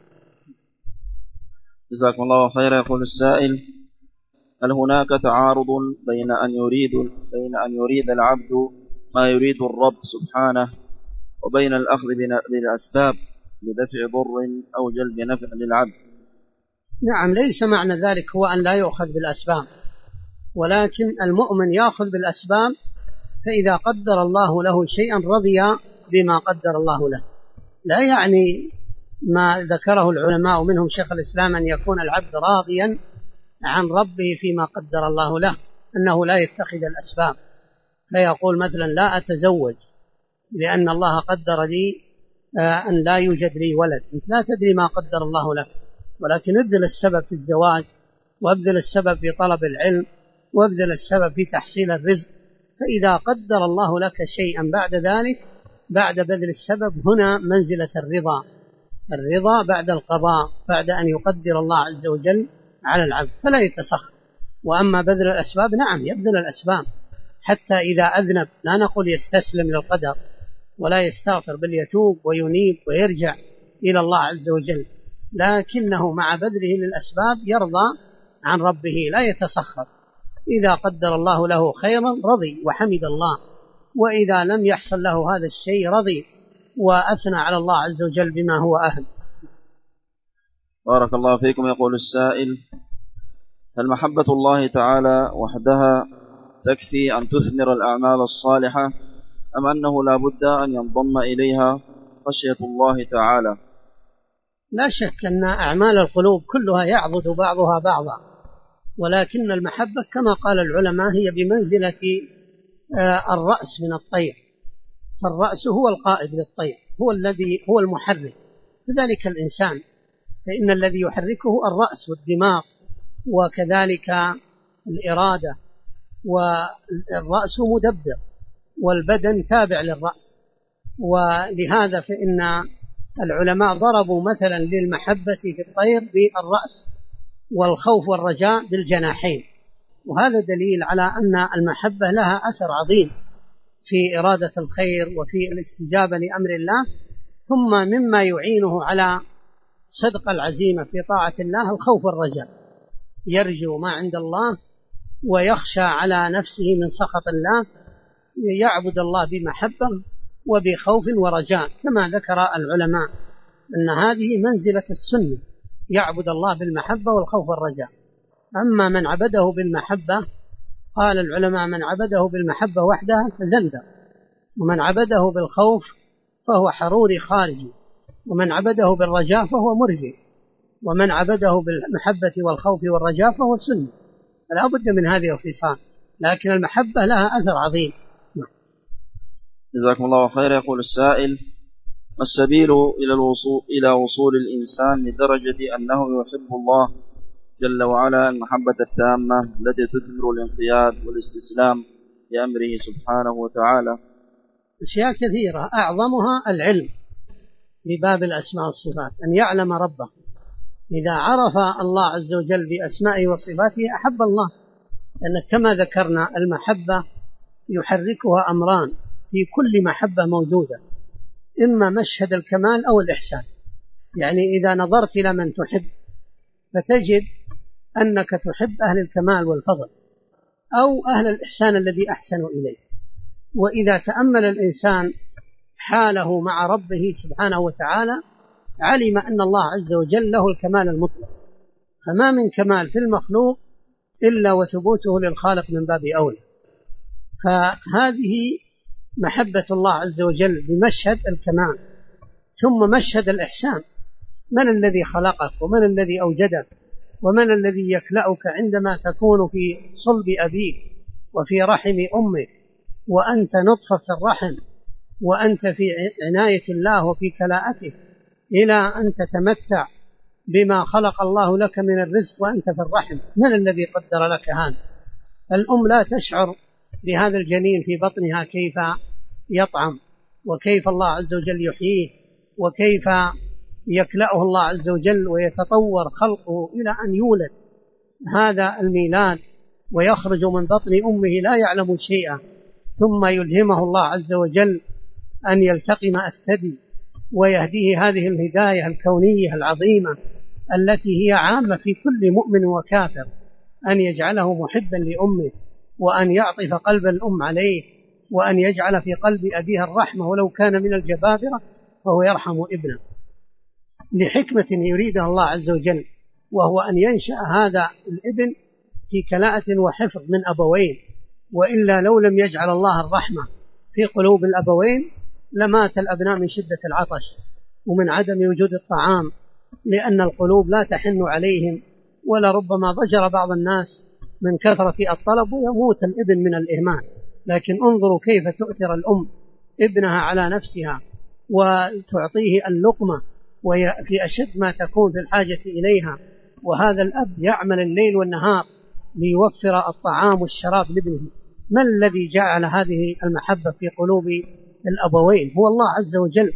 S2: جزاكم الله خيرا. يقول السائل: هل هناك تعارض بين أن يريد العبد ما يريد الرب سبحانه وبين الأخذ بالأسباب لدفع ضر أو جلب نفع للعبد؟
S1: نعم، ليس معنى ذلك هو أن لا يؤخذ بالأسباب، ولكن المؤمن يأخذ بالأسباب، فإذا قدر الله له شيئا رضي بما قدر الله له. لا يعني ما ذكره العلماء ومنهم شيخ الإسلام أن يكون العبد راضيا عن ربه فيما قدر الله له، أنه لا يتخذ الأسباب، فيقول مثلا لا أتزوج لأن الله قدر لي أن لا يوجد لي ولد. أنت لا تدري ما قدر الله لك، ولكن ابذل السبب في الزواج، وابذل السبب في طلب العلم، وابذل السبب في تحصيل الرزق، فإذا قدر الله لك شيئا بعد ذلك بعد بذل السبب هنا منزلة الرضا بعد القضاء، بعد أن يقدر الله عز وجل على العبد فلا يتسخط. وأما بذل الأسباب نعم يبذل الأسباب حتى إذا أذنب، لا نقول يستسلم للقدر ولا يستغفر، بل يتوب وينيب ويرجع إلى الله عز وجل، لكنه مع بذله للأسباب يرضى عن ربه لا يتسخط. إذا قدر الله له خيرا رضي وحمد الله، وإذا لم يحصل له هذا الشيء رضي وأثنى على الله عز وجل بما هو أهل.
S2: بارك الله فيكم. يقول السائل: هل محبة الله تعالى وحدها تكفي أن تثمر الأعمال الصالحة، أم أنه لا بد أن ينضم إليها خشية الله تعالى؟
S1: لا شك أن أعمال القلوب كلها يعضد بعضها بعضا، ولكن المحبة كما قال العلماء هي بمنزلة الرأس من الطير، فالرأس هو القائد للطير، هو المحرك. كذلك الإنسان فإن الذي يحركه الرأس والدماغ وكذلك الإرادة، والرأس مدبر والبدن تابع للرأس. ولهذا فإن العلماء ضربوا مثلا للمحبة في الطير بالرأس والخوف والرجاء بالجناحين، وهذا دليل على أن المحبة لها أثر عظيم في إرادة الخير وفي الاستجابة لأمر الله. ثم مما يعينه على صدق العزيمة في طاعة الله الخوف والرجاء، يرجو ما عند الله ويخشى على نفسه من سخط الله، يعبد الله بمحبة وبخوف ورجاء، كما ذكر العلماء أن هذه منزلة السنة، يعبد الله بالمحبة والخوف والرجاء. أما من عبده بالمحبة قال العلماء من عبده بالمحبة وحدها فزندق، ومن عبده بالخوف فهو حروري خارجي، ومن عبده بالرجاء فهو مرجئ، ومن عبده بالمحبة والخوف والرجاء فهو سني. فلا بد من هذه الخصال، لكن المحبة لها أثر عظيم.
S2: جزاكم الله خير. يقول السائل: ما السبيل إلى وصول الإنسان لدرجة أنه يحب الله جل وعلا المحبة التامة التي تثمر الانقياد والاستسلام لأمره سبحانه وتعالى؟
S1: أشياء كثيرة، أعظمها العلم بباب الأسماء والصفات، أن يعلم ربه. إذا عرف الله عز وجل بأسمائه وصفاته أحب الله، لأن كما ذكرنا المحبة يحركها أمران في كل محبة موجودة، إما مشهد الكمال أو الإحسان. يعني إذا نظرت إلى من تحب فتجد أنك تحب أهل الكمال والفضل أو أهل الإحسان الذي أحسنوا إليه. وإذا تأمل الإنسان حاله مع ربه سبحانه وتعالى علم أن الله عز وجل له الكمال المطلق، فما من كمال في المخلوق إلا وثبوته للخالق من باب أولى. فهذه محبة الله عز وجل بمشهد الكمال. ثم مشهد الإحسان، من الذي خلقك ومن الذي أوجدك ومن الذي يكلأك عندما تكون في صلب أبيك وفي رحم أمك وأنت نطفة في الرحم وأنت في عناية الله وفي كلاءته، إلى أن تتمتع بما خلق الله لك من الرزق وأنت في الرحم. من الذي قدر لك هذا؟ الأم لا تشعر بهذا الجنين في بطنها كيف يطعم وكيف الله عز وجل يحييه وكيف يكلأه الله عز وجل ويتطور خلقه إلى أن يولد هذا الميلاد ويخرج من بطن أمه لا يعلم شيئا، ثم يلهمه الله عز وجل أن يلتقم الثدي ويهديه هذه الهداية الكونية العظيمة التي هي عامة في كل مؤمن وكافر، أن يجعله محبا لأمه وأن يعطف قلب الأم عليه وأن يجعل في قلب أبيها الرحمة ولو كان من الجبابرة فهو يرحم ابنه لحكمة يريدها الله عز وجل، وهو أن ينشأ هذا الابن في كلاءة وحفظ من أبوين. وإلا لو لم يجعل الله الرحمة في قلوب الأبوين لمات الأبناء من شدة العطش ومن عدم وجود الطعام، لأن القلوب لا تحن عليهم، ولربما ضجر بعض الناس من كثرة الطلب ويموت الابن من الإهمال. لكن انظروا كيف تؤثر الأم ابنها على نفسها وتعطيه اللقمة وفي أشد ما تكون في الحاجة إليها، وهذا الأب يعمل الليل والنهار ليوفر الطعام والشراب لابنه. من الذي جعل هذه المحبة في قلوب الأبوين؟ هو الله عز وجل.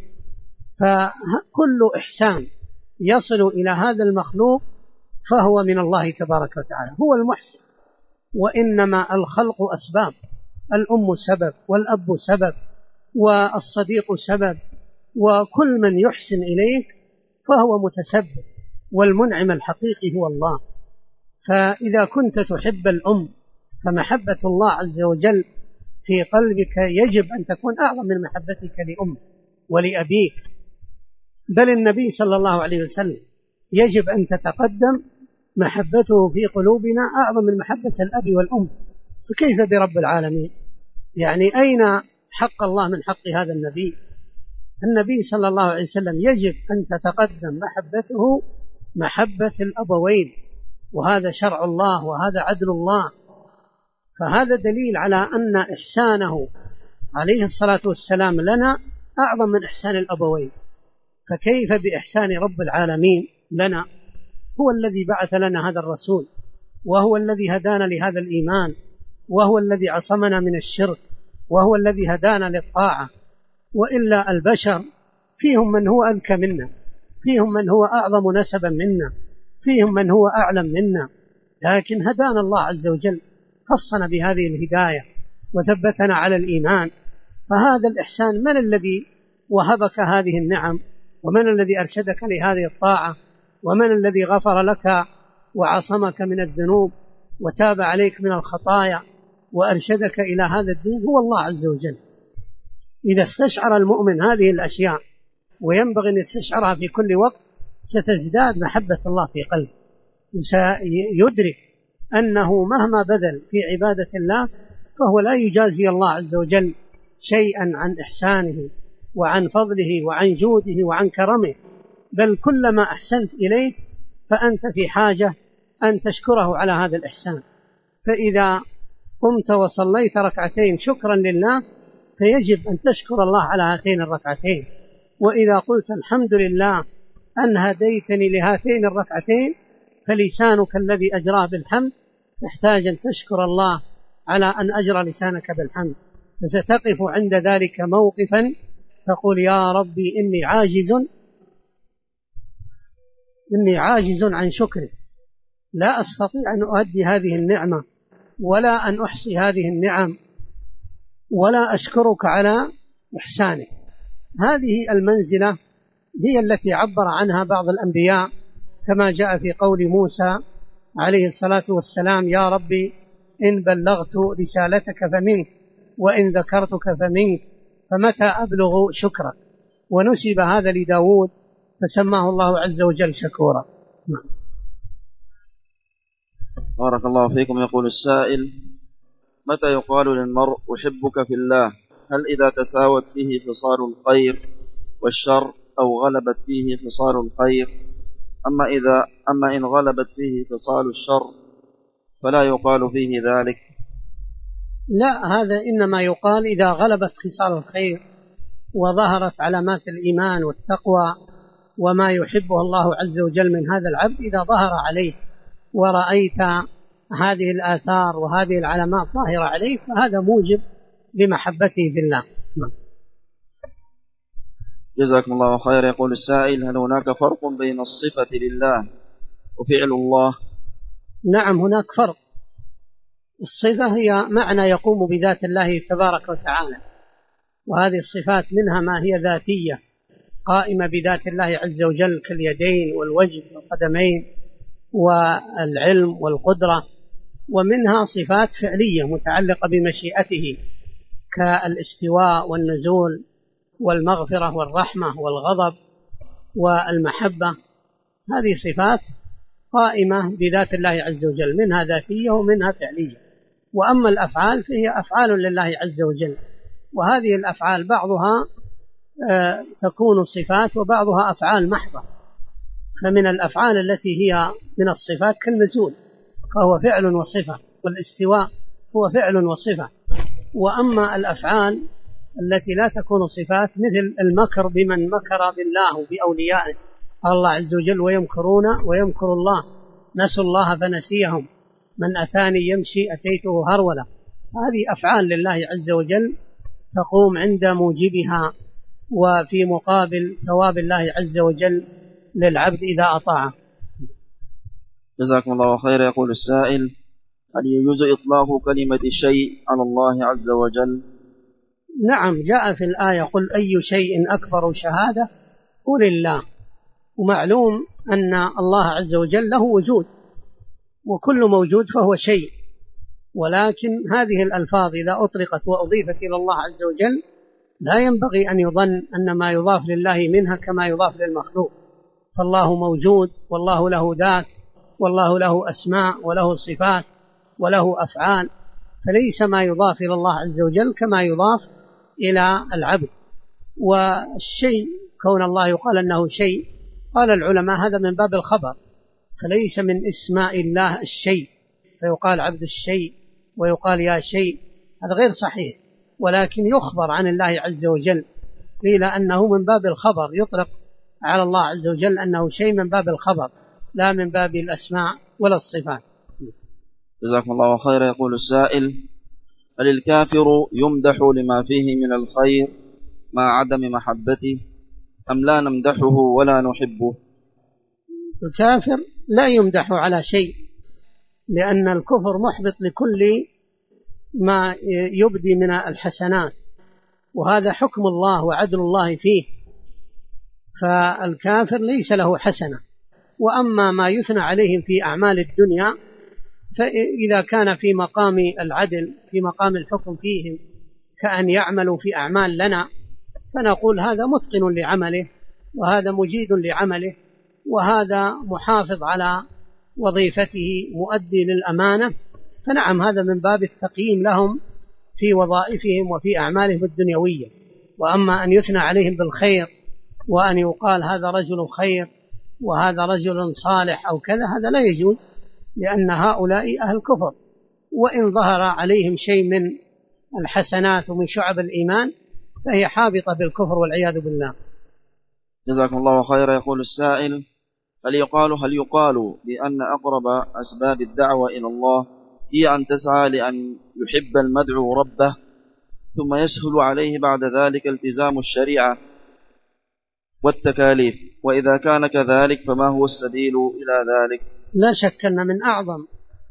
S1: فكل إحسان يصل إلى هذا المخلوق فهو من الله تبارك وتعالى، هو المحسن. وإنما الخلق أسباب، الأم سبب، والأب سبب، والصديق سبب، وكل من يحسن إليك فهو متسبب، والمنعم الحقيقي هو الله. فإذا كنت تحب الأم فمحبة الله عز وجل في قلبك يجب أن تكون أعظم من محبتك لأمك ولأبيك، بل النبي صلى الله عليه وسلم يجب أن تتقدم محبته في قلوبنا أعظم من محبة الأب والأم. فكيف برب العالمين؟ يعني أين حق الله من حق هذا النبي؟ النبي صلى الله عليه وسلم يجب أن تتقدم محبته محبة الأبوين، وهذا شرع الله وهذا عدل الله. فهذا دليل على أن إحسانه عليه الصلاة والسلام لنا أعظم من إحسان الأبوين. فكيف بإحسان رب العالمين لنا؟ هو الذي بعث لنا هذا الرسول، وهو الذي هدانا لهذا الإيمان، وهو الذي عصمنا من الشرك، وهو الذي هدانا للطاعة. وإلا البشر فيهم من هو أذكى منا، فيهم من هو أعظم نسبا منا، فيهم من هو أعلم منا، لكن هدانا الله عز وجل، خصنا بهذه الهداية وثبتنا على الإيمان. فهذا الإحسان من الذي وهبك هذه النعم؟ ومن الذي أرشدك لهذه الطاعة؟ ومن الذي غفر لك وعصمك من الذنوب وتاب عليك من الخطايا وأرشدك إلى هذا الدين؟ هو الله عز وجل. إذا استشعر المؤمن هذه الأشياء، وينبغي أن يستشعرها في كل وقت، ستزداد محبة الله في قلبه، وسيدرك أنه مهما بذل في عبادة الله فهو لا يجازي الله عز وجل شيئا عن إحسانه وعن فضله وعن جوده وعن كرمه، بل كلما أحسنت إليه فأنت في حاجة أن تشكره على هذا الإحسان. فإذا قمت وصليت ركعتين شكرا لله فيجب أن تشكر الله على هاتين الركعتين. وإذا قلت الحمد لله أن هديتني لهاتين الركعتين فلسانك الذي أجراه بالحمد يحتاج أن تشكر الله على أن أجرى لسانك بالحمد. فستقف عند ذلك موقفا تقول يا ربي إني عاجز عن شكرك، لا أستطيع أن أؤدي هذه النعمة ولا أن أحصي هذه النعم ولا أشكرك على إحسانك. هذه المنزلة هي التي عبر عنها بعض الأنبياء، كما جاء في قول موسى عليه الصلاة والسلام يا ربي إن بلغت رسالتك فمنك وإن ذكرتك فمنك فمتى أبلغ شكرك. ونسب هذا لداود فسماه الله عز وجل شكورا.
S2: بارك الله فيكم. يقول السائل: متى يقال للمرء أحبك في الله؟ هل إذا تساوت فيه خصال الخير والشر أو غلبت فيه خصال الخير؟ أما إن غلبت فيه خصال الشر فلا يقال فيه ذلك؟
S1: لا، هذا إنما يقال إذا غلبت خصال الخير وظهرت علامات الإيمان والتقوى وما يحبه الله عز وجل من هذا العبد. إذا ظهر عليه ورأيت هذه الآثار وهذه العلامات ظاهرة عليه فهذا موجب لمحبته في الله.
S2: جزاكم الله خير. يقول السائل: هل هناك فرق بين الصفة لله وفعل الله؟
S1: نعم، هناك فرق. الصفة هي معنى يقوم بذات الله تبارك وتعالى، وهذه الصفات منها ما هي ذاتية قائمة بذات الله عز وجل كاليدين والوجه والقدمين والعلم والقدرة، ومنها صفات فعلية متعلقة بمشيئته كالاستواء والنزول والمغفرة والرحمة والغضب والمحبة. هذه صفات قائمة بذات الله عز وجل، منها ذاتية ومنها فعلية. وأما الأفعال فهي أفعال لله عز وجل، وهذه الأفعال بعضها تكون صفات وبعضها أفعال محضة. فمن الأفعال التي هي من الصفات كالنزول فهو فعل وصفة، والاستواء هو فعل وصفة. وأما الأفعال التي لا تكون صفات مثل المكر بمن مكر بالله بأوليائه، قال الله عز وجل ويمكرون ويمكر الله، نسوا الله فنسيهم، من أتاني يمشي أتيته هرولا. هذه أفعال لله عز وجل تقوم عند موجبها وفي مقابل ثواب الله عز وجل للعبد إذا أطاعه.
S2: جزاكم الله خيرا. يقول السائل: هل يجوز إطلاق كلمة شيء على الله عز وجل؟
S1: نعم، جاء في الآية: قل أي شيء أكبر شهادة قل الله. ومعلوم أن الله عز وجل له وجود، وكل موجود فهو شيء، ولكن هذه الألفاظ إذا أطلقت وأضيفت إلى الله عز وجل لا ينبغي أن يظن أن ما يضاف لله منها كما يضاف للمخلوق، فالله موجود والله له ذات والله له أسماء وله صفات وله أفعال، فليس ما يضاف إلى الله عز وجل كما يضاف إلى العبد. والشيء كون الله يقال أنه شيء، قال العلماء هذا من باب الخبر، فليس من اسماء الله الشيء، فيقال عبد الشيء ويقال يا شيء، هذا غير صحيح، ولكن يخبر عن الله عز وجل، قيل أنه من باب الخبر، يطلق على الله عز وجل أنه شيء من باب الخبر لا من باب الأسماء ولا الصفات.
S2: جزاكم الله خيرا. يقول السائل: هل الكافر يمدح لما فيه من الخير مع عدم محبته، أم لا نمدحه ولا نحبه؟
S1: الكافر لا يمدح على شيء، لأن الكفر محبط لكل ما يبدي من الحسنات، وهذا حكم الله وعدل الله فيه، فالكافر ليس له حسنة. وأما ما يثنى عليهم في أعمال الدنيا فإذا كان في مقام العدل، في مقام الحكم فيهم، كأن يعملوا في أعمال لنا، فنقول هذا متقن لعمله، وهذا مجيد لعمله، وهذا محافظ على وظيفته، مؤدي للأمانة، فنعم هذا من باب التقييم لهم في وظائفهم وفي أعمالهم الدنيوية. وأما أن يثنى عليهم بالخير وأن يقال هذا رجل خير وهذا رجل صالح أو كذا، هذا لا يجوز، لأن هؤلاء أهل كفر، وإن ظهر عليهم شيء من الحسنات ومن شعب الإيمان فهي حابطة بالكفر والعياذ بالله.
S2: جزاكم الله خيرا. يقول السائل: هل يقال بأن أقرب أسباب الدعوة إلى الله هي أن تسعى لأن يحب المدعو ربه، ثم يسهل عليه بعد ذلك التزام الشريعة والتكاليف؟ وإذا كان كذلك فما هو السبيل إلى ذلك؟
S1: لا شك أن من أعظم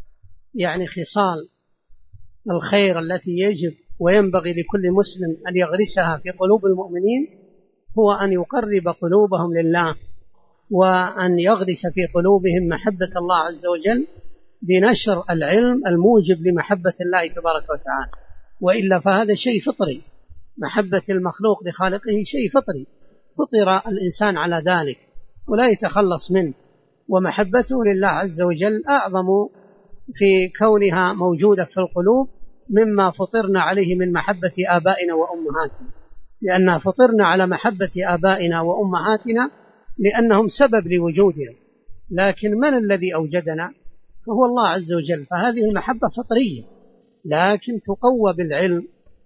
S1: خصال الخير التي يجب وينبغي لكل مسلم أن يغرسها في قلوب المؤمنين هو أن يقرب قلوبهم لله، وأن يغرس في قلوبهم محبة الله عز وجل بنشر العلم الموجب لمحبة الله تبارك وتعالى، وإلا فهذا شيء فطري، محبة المخلوق لخالقه شيء فطري، فطر الإنسان على ذلك ولا يتخلص منه، ومحبته لله عز وجل أعظم في كونها موجودة في القلوب مما فطرنا عليه من محبة آبائنا وأمهاتنا، لأننا فطرنا على محبة آبائنا وأمهاتنا لأنهم سبب لوجودنا، لكن من الذي أوجدنا؟ فهو الله عز وجل، فهذه المحبة فطرية، لكن تقوى بالعلم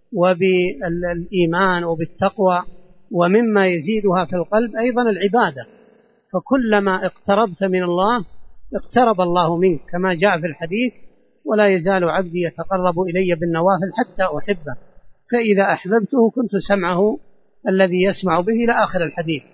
S1: وبالإيمان وبالتقوى، ومما يزيدها في القلب أيضا العبادة، فكلما اقتربت من الله اقترب الله منك، كما جاء في الحديث: ولا يزال عبدي يتقرب إلي بالنوافل حتى أحبه، فإذا أحببته كنت سمعه الذي يسمع به، إلى آخر الحديث.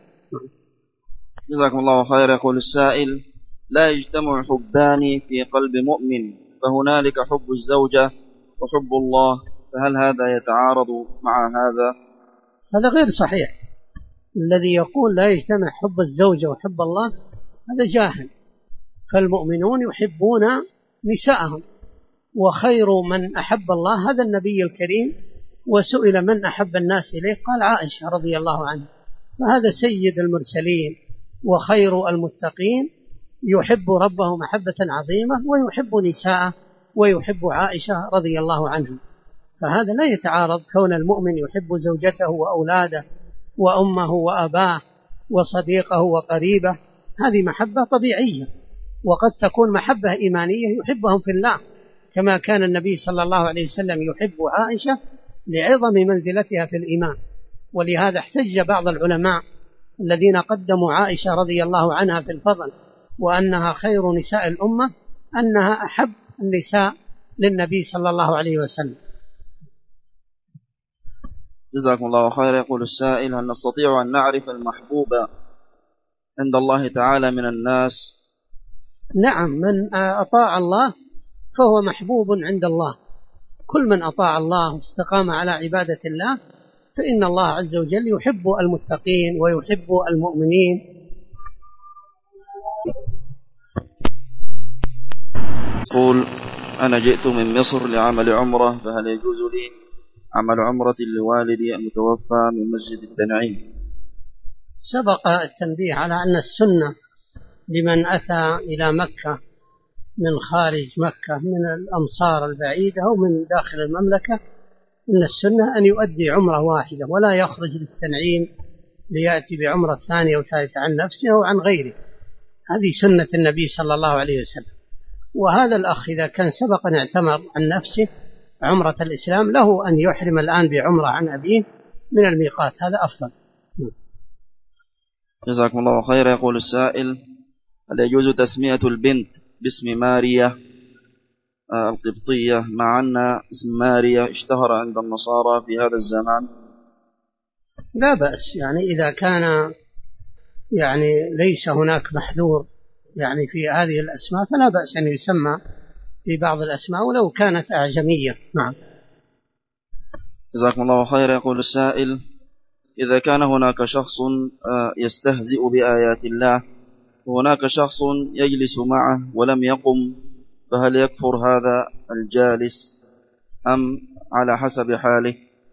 S2: جزاكم الله خير. يقول السائل: لا يجتمع حبان في قلب مؤمن، فهنالك حب الزوجة وحب الله، فهل هذا يتعارض مع هذا؟
S1: هذا غير صحيح. الذي يقول لا يجتمع حب الزوجة وحب الله هذا جاهل، فالمؤمنون يحبون نساءهم، وخير من أحب الله هذا النبي الكريم، وسئل من أحب الناس إليه قال عائشة رضي الله عنها، فهذا سيد المرسلين وخير المتقين، يحب ربه محبة عظيمة ويحب نساءه ويحب عائشة رضي الله عنها، فهذا لا يتعارض، كون المؤمن يحب زوجته وأولاده وأمه وأباه وصديقه وقريبه، هذه محبة طبيعية، وقد تكون محبة إيمانية يحبهم في الله، كما كان النبي صلى الله عليه وسلم يحب عائشة لعظم منزلتها في الإيمان. ولهذا احتج بعض العلماء الذين قدموا عائشة رضي الله عنها في الفضل وأنها خير نساء الأمة أنها أحب النساء للنبي صلى الله عليه وسلم،
S2: جزاكم الله خير. يقول السائل: هل نستطيع أن نعرف المحبوب عند الله تعالى من الناس؟
S1: نعم، من أطاع الله فهو محبوب عند الله. كل من أطاع الله واستقام على عبادة الله فإن الله عز وجل يحب المتقين ويحب المؤمنين.
S2: يقول: أنا جئت من مصر لعمل عمرة، فهل يجوز لي عمل عمرة لوالدي المتوفى من مسجد التنعيم؟
S1: سبق التنبيه على أن السنة لمن أتى إلى مكة من خارج مكة من الأمصار البعيدة أو من داخل المملكة، إن السنة أن يؤدي عمرة واحدة ولا يخرج للتنعيم ليأتي بعمرة ثانية وثالثة عن نفسه أو عن غيره. هذه سنة النبي صلى الله عليه وسلم. وهذا الأخ إذا كان سبق أن اعتمر عن نفسه عمرة الإسلام له أن يحرم الآن بعمرة عن أبيه من الميقات، هذا أفضل.
S2: جزاكم الله خير. يقول السائل: هل يجوز تسمية البنت باسم ماريا القبطية مع أن اسم ماريا اشتهر عند النصارى في هذا الزمان؟
S1: لا بأس، يعني إذا كان ليس هناك محذور في هذه الأسماء فلا بأس أن يسمى في بعض الأسماء ولو كانت أعجمية. نعم.
S2: جزاكم الله خير. يقول السائل: إذا كان هناك شخص يستهزئ بآيات الله وهناك شخص يجلس معه ولم يقم، فهل يكفر هذا الجالس أم على حسب حاله؟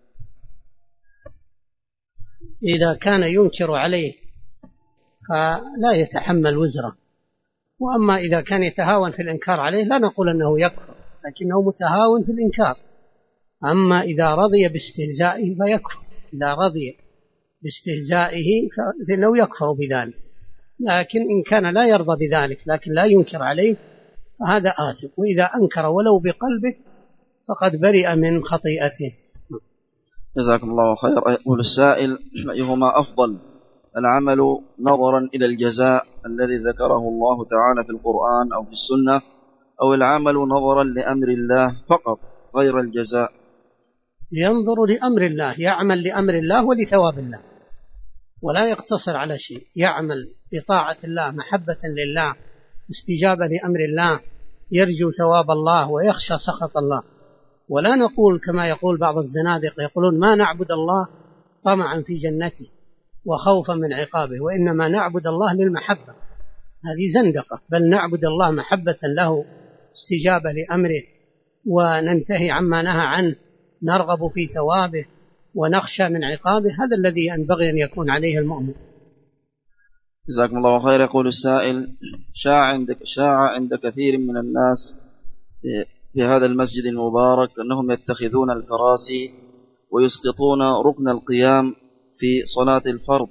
S1: إذا كان ينكر عليه فلا يتحمل وزره، وأما إذا كان يتهاون في الإنكار عليه لا نقول أنه يكفر، لكنه متهاون في الإنكار. أما إذا رضي باستهزائه فيكفر، إذا رضي باستهزائه فإنه يكفر بذلك. لكن إن كان لا يرضى بذلك لكن لا ينكر عليه فهذا آثم، وإذا أنكر ولو بقلبه فقد برئ من خطيئته.
S2: جزاكم الله خير. يقول السائل: أيهما أفضل، العمل نظرا إلى الجزاء الذي ذكره الله تعالى في القرآن أو في السنة، أو العمل نظرا لأمر الله فقط غير الجزاء؟
S1: ينظر لأمر الله، يعمل لأمر الله ولثواب الله ولا يقتصر على شيء، يعمل بطاعة الله محبة لله استجابة لأمر الله، يرجو ثواب الله ويخشى سخط الله. ولا نقول كما يقول بعض الزنادقة يقولون ما نعبد الله طمعا في جنته وخوفا من عقابه، وإنما نعبد الله للمحبة، هذه زندقة. بل نعبد الله محبة له استجابة لأمره وننتهي عما نهى عنه، نرغب في ثوابه ونخشى من عقابه، هذا الذي ينبغي أن يكون عليه المؤمن.
S2: جزاكم الله خير. يقول السائل: شاع عند كثير من الناس في هذا المسجد المبارك أنهم يتخذون الكراسي ويسقطون ركن القيام في صلاة الفرض،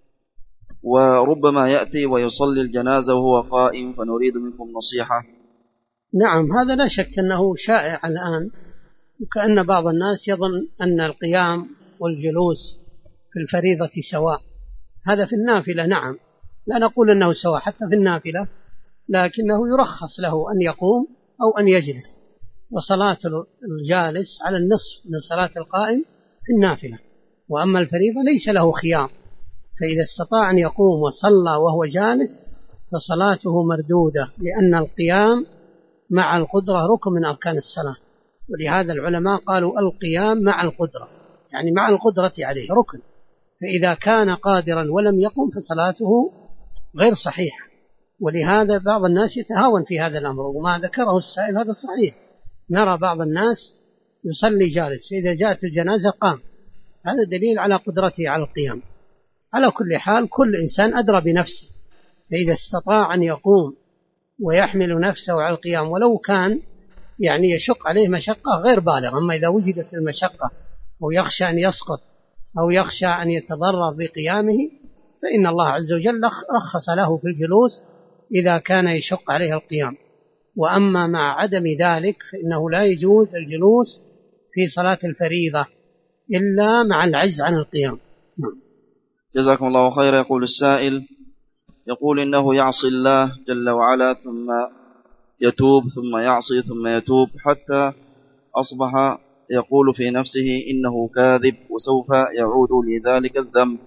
S2: وربما يأتي ويصلي الجنازة وهو قائم، فنريد منكم نصيحة.
S1: نعم، هذا لا شك أنه شائع الآن، وكأن بعض الناس يظن أن القيام والجلوس في الفريضة سواء. هذا في النافلة نعم، لا نقول أنه سواء حتى في النافلة، لكنه يرخص له أن يقوم أو أن يجلس، وصلاة الجالس على النصف من صلاة القائم في النافلة. وأما الفريضة ليس له خيار، فإذا استطاع أن يقوم وصلى وهو جالس فصلاته مردودة، لأن القيام مع القدرة ركن من أركان الصلاة. ولهذا العلماء قالوا القيام مع القدرة، يعني مع القدرة عليه ركن، فإذا كان قادرا ولم يقم فصلاته غير صحيحة. ولهذا بعض الناس يتهاون في هذا الأمر، وما ذكره السائل هذا صحيح. نرى بعض الناس يصلي جالس، فإذا جاءت الجنازة قام، هذا دليل على قدرته على القيام. على كل حال كل إنسان أدرى بنفسه، فإذا استطاع أن يقوم ويحمل نفسه على القيام ولو كان يشق عليه مشقة غير بالغة، أما إذا وجدت المشقة أو يخشى أن يسقط أو يخشى أن يتضرر بقيامه فإن الله عز وجل رخص له في الجلوس إذا كان يشق عليه القيام. وأما مع عدم ذلك فإنه لا يجوز الجلوس في صلاة الفريضة إلا مع العجز عن القيام.
S2: جزاكم الله خير. يقول السائل: يقول إنه يعصي الله جل وعلا ثم يتوب ثم يعصي ثم يتوب حتى أصبح يقول في نفسه إنه كاذب وسوف يعود لذلك الذنب.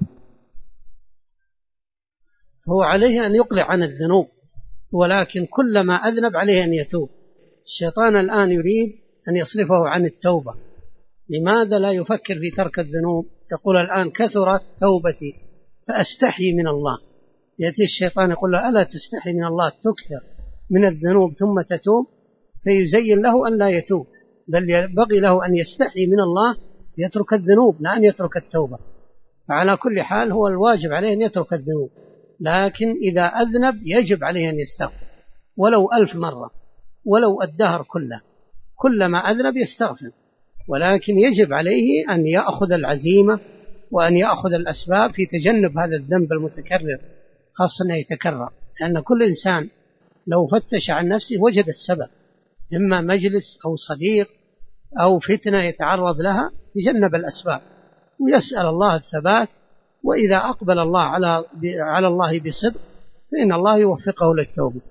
S1: هو عليه أن يقلع عن الذنوب، ولكن كلما أذنب عليه أن يتوب. الشيطان الآن يريد أن يصرفه عن التوبة. لماذا لا يفكر في ترك الذنوب؟ يقول الآن كثرت توبتي فأستحي من الله. يأتي الشيطان يقول له ألا تستحي من الله تكثر من الذنوب ثم تتوب؟ فيزين له أن لا يتوب، بل ينبغي له أن يستحي من الله يترك الذنوب لا أن يترك التوبة. فعلى كل حال هو الواجب عليه أن يترك الذنوب، لكن إذا أذنب يجب عليه أن يستغفر ولو 1000 مرة، ولو الدهر كله، كلما أذنب يستغفر. ولكن يجب عليه أن يأخذ العزيمة وأن يأخذ الأسباب في تجنب هذا الذنب المتكرر، خاصة أنه يتكرر، لأن كل إنسان لو فتش عن نفسه وجد السبب، إما مجلس أو صديق أو فتنة يتعرض لها، تجنب الأسباب ويسأل الله الثبات. وإذا أقبل الله على الله بصدق فإن الله يوفقه للتوبة.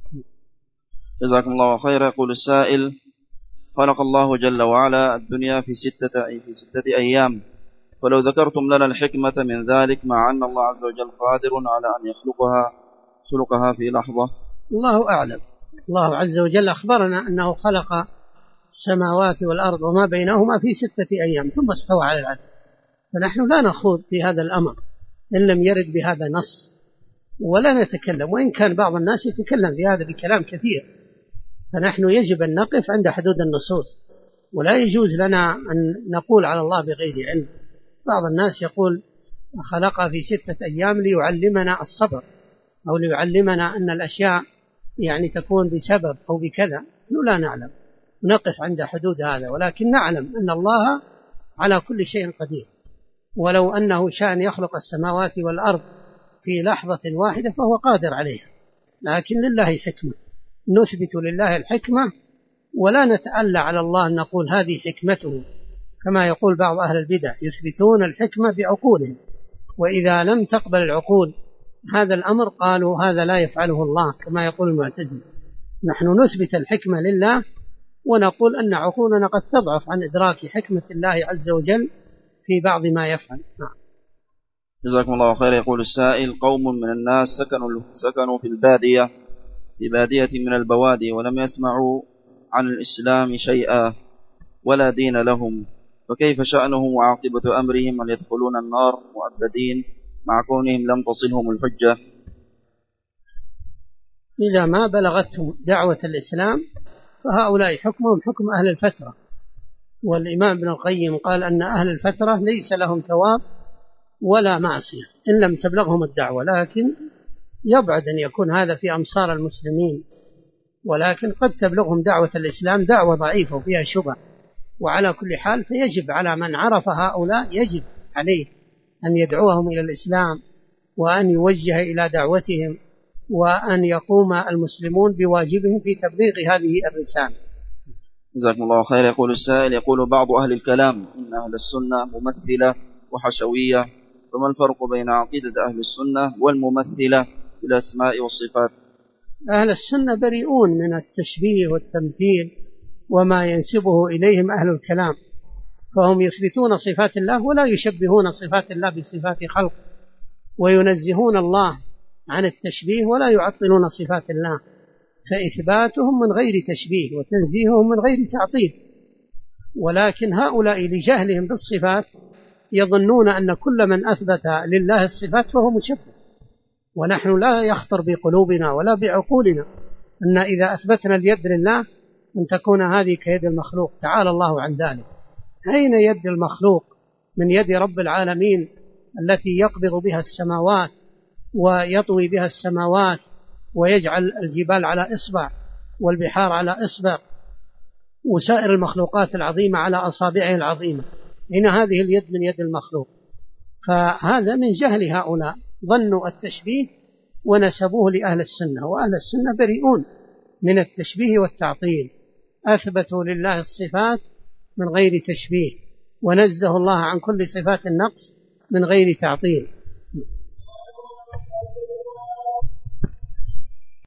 S2: جزاكم الله خيرا. يقول السائل: خلق الله جل وعلا الدنيا في ستة أيام، ولو ذكرتم لنا الحكمة من ذلك، مع أن الله عز وجل قادر على أن يخلقها في لحظة.
S1: الله أعلم. الله عز وجل أخبرنا أنه خلق السماوات والأرض وما بينهما في 6 أيام ثم استوى على العرش، فنحن لا نخوض في هذا الأمر إن لم يرد بهذا نص، ولا نتكلم، وإن كان بعض الناس يتكلم في هذا بكلام كثير. فنحن يجب أن نقف عند حدود النصوص، ولا يجوز لنا أن نقول على الله بغير علم. بعض الناس يقول خلقها في 6 أيام ليعلمنا الصبر، أو ليعلمنا أن الأشياء يعني تكون بسبب أو بكذا. نحن لا نعلم، نقف عند حدود هذا، ولكن نعلم أن الله على كل شيء قدير، ولو أنه شاء أن يخلق السماوات والأرض في لحظة واحدة فهو قادر عليها، لكن لله حكمة، نثبت لله الحكمة ولا نتألى على الله أن نقول هذه حكمته، كما يقول بعض أهل البدع يثبتون الحكمة بعقولهم، وإذا لم تقبل العقول هذا الأمر قالوا هذا لا يفعله الله، كما يقول المعتزلة. نحن نثبت الحكمة لله ونقول أن عقولنا قد تضعف عن إدراك حكمة الله عز وجل في بعض ما يفعل.
S2: جزاكم الله خير. يقول السائل: قوم من الناس سكنوا في بادية من البوادي، ولم يسمعوا عن الإسلام شيئا ولا دين لهم، فكيف شأنهم وعاقبة أمرهم؟ هل يدخلون النار مؤبدين مع كونهم لم تصلهم الحجة؟
S1: إذا ما بلغتهم دعوة الإسلام فهؤلاء حكمهم حكم أهل الفترة، والإمام ابن القيم قال أن أهل الفترة ليس لهم ثواب ولا معصية إن لم تبلغهم الدعوة، لكن يبعد أن يكون هذا في أمصار المسلمين، ولكن قد تبلغهم دعوة الإسلام دعوة ضعيفة وفيها شبه. وعلى كل حال فيجب على من عرف هؤلاء يجب عليه أن يدعوهم إلى الإسلام، وأن يوجه إلى دعوتهم، وأن يقوم المسلمون بواجبهم في تبليغ هذه الرسالة.
S2: جزاكم الله خير. يقول السائل: يقول بعض أهل الكلام إن أهل السنة ممثلة وحشوية، فما الفرق بين عقيدة أهل السنة والممثلة في الأسماء والصفات؟
S1: أهل السنة بريئون من التشبيه والتمثيل وما ينسبه إليهم أهل الكلام، فهم يثبتون صفات الله ولا يشبهون صفات الله بصفات خلق، وينزهون الله عن التشبيه ولا يعطلون صفات الله، فإثباتهم من غير تشبيه وتنزيههم من غير تعطيل. ولكن هؤلاء لجهلهم بالصفات يظنون أن كل من أثبت لله الصفات فهو مشبه، ونحن لا يخطر بقلوبنا ولا بعقولنا أن إذا أثبتنا اليد لله أن تكون هذه كيد المخلوق، تعالى الله عن ذلك. أين يد المخلوق من يد رب العالمين التي يقبض بها السماوات ويطوي بها السماوات ويجعل الجبال على إصبع والبحار على إصبع وسائر المخلوقات العظيمة على أصابعه العظيمة؟ إن هذه اليد من يد المخلوق. فهذا من جهل هؤلاء، ظنوا التشبيه ونسبوه لأهل السنة، وأهل السنة بريئون من التشبيه والتعطيل، أثبتوا لله الصفات من غير تشبيه، ونزه الله عن كل صفات النقص من غير تعطيل.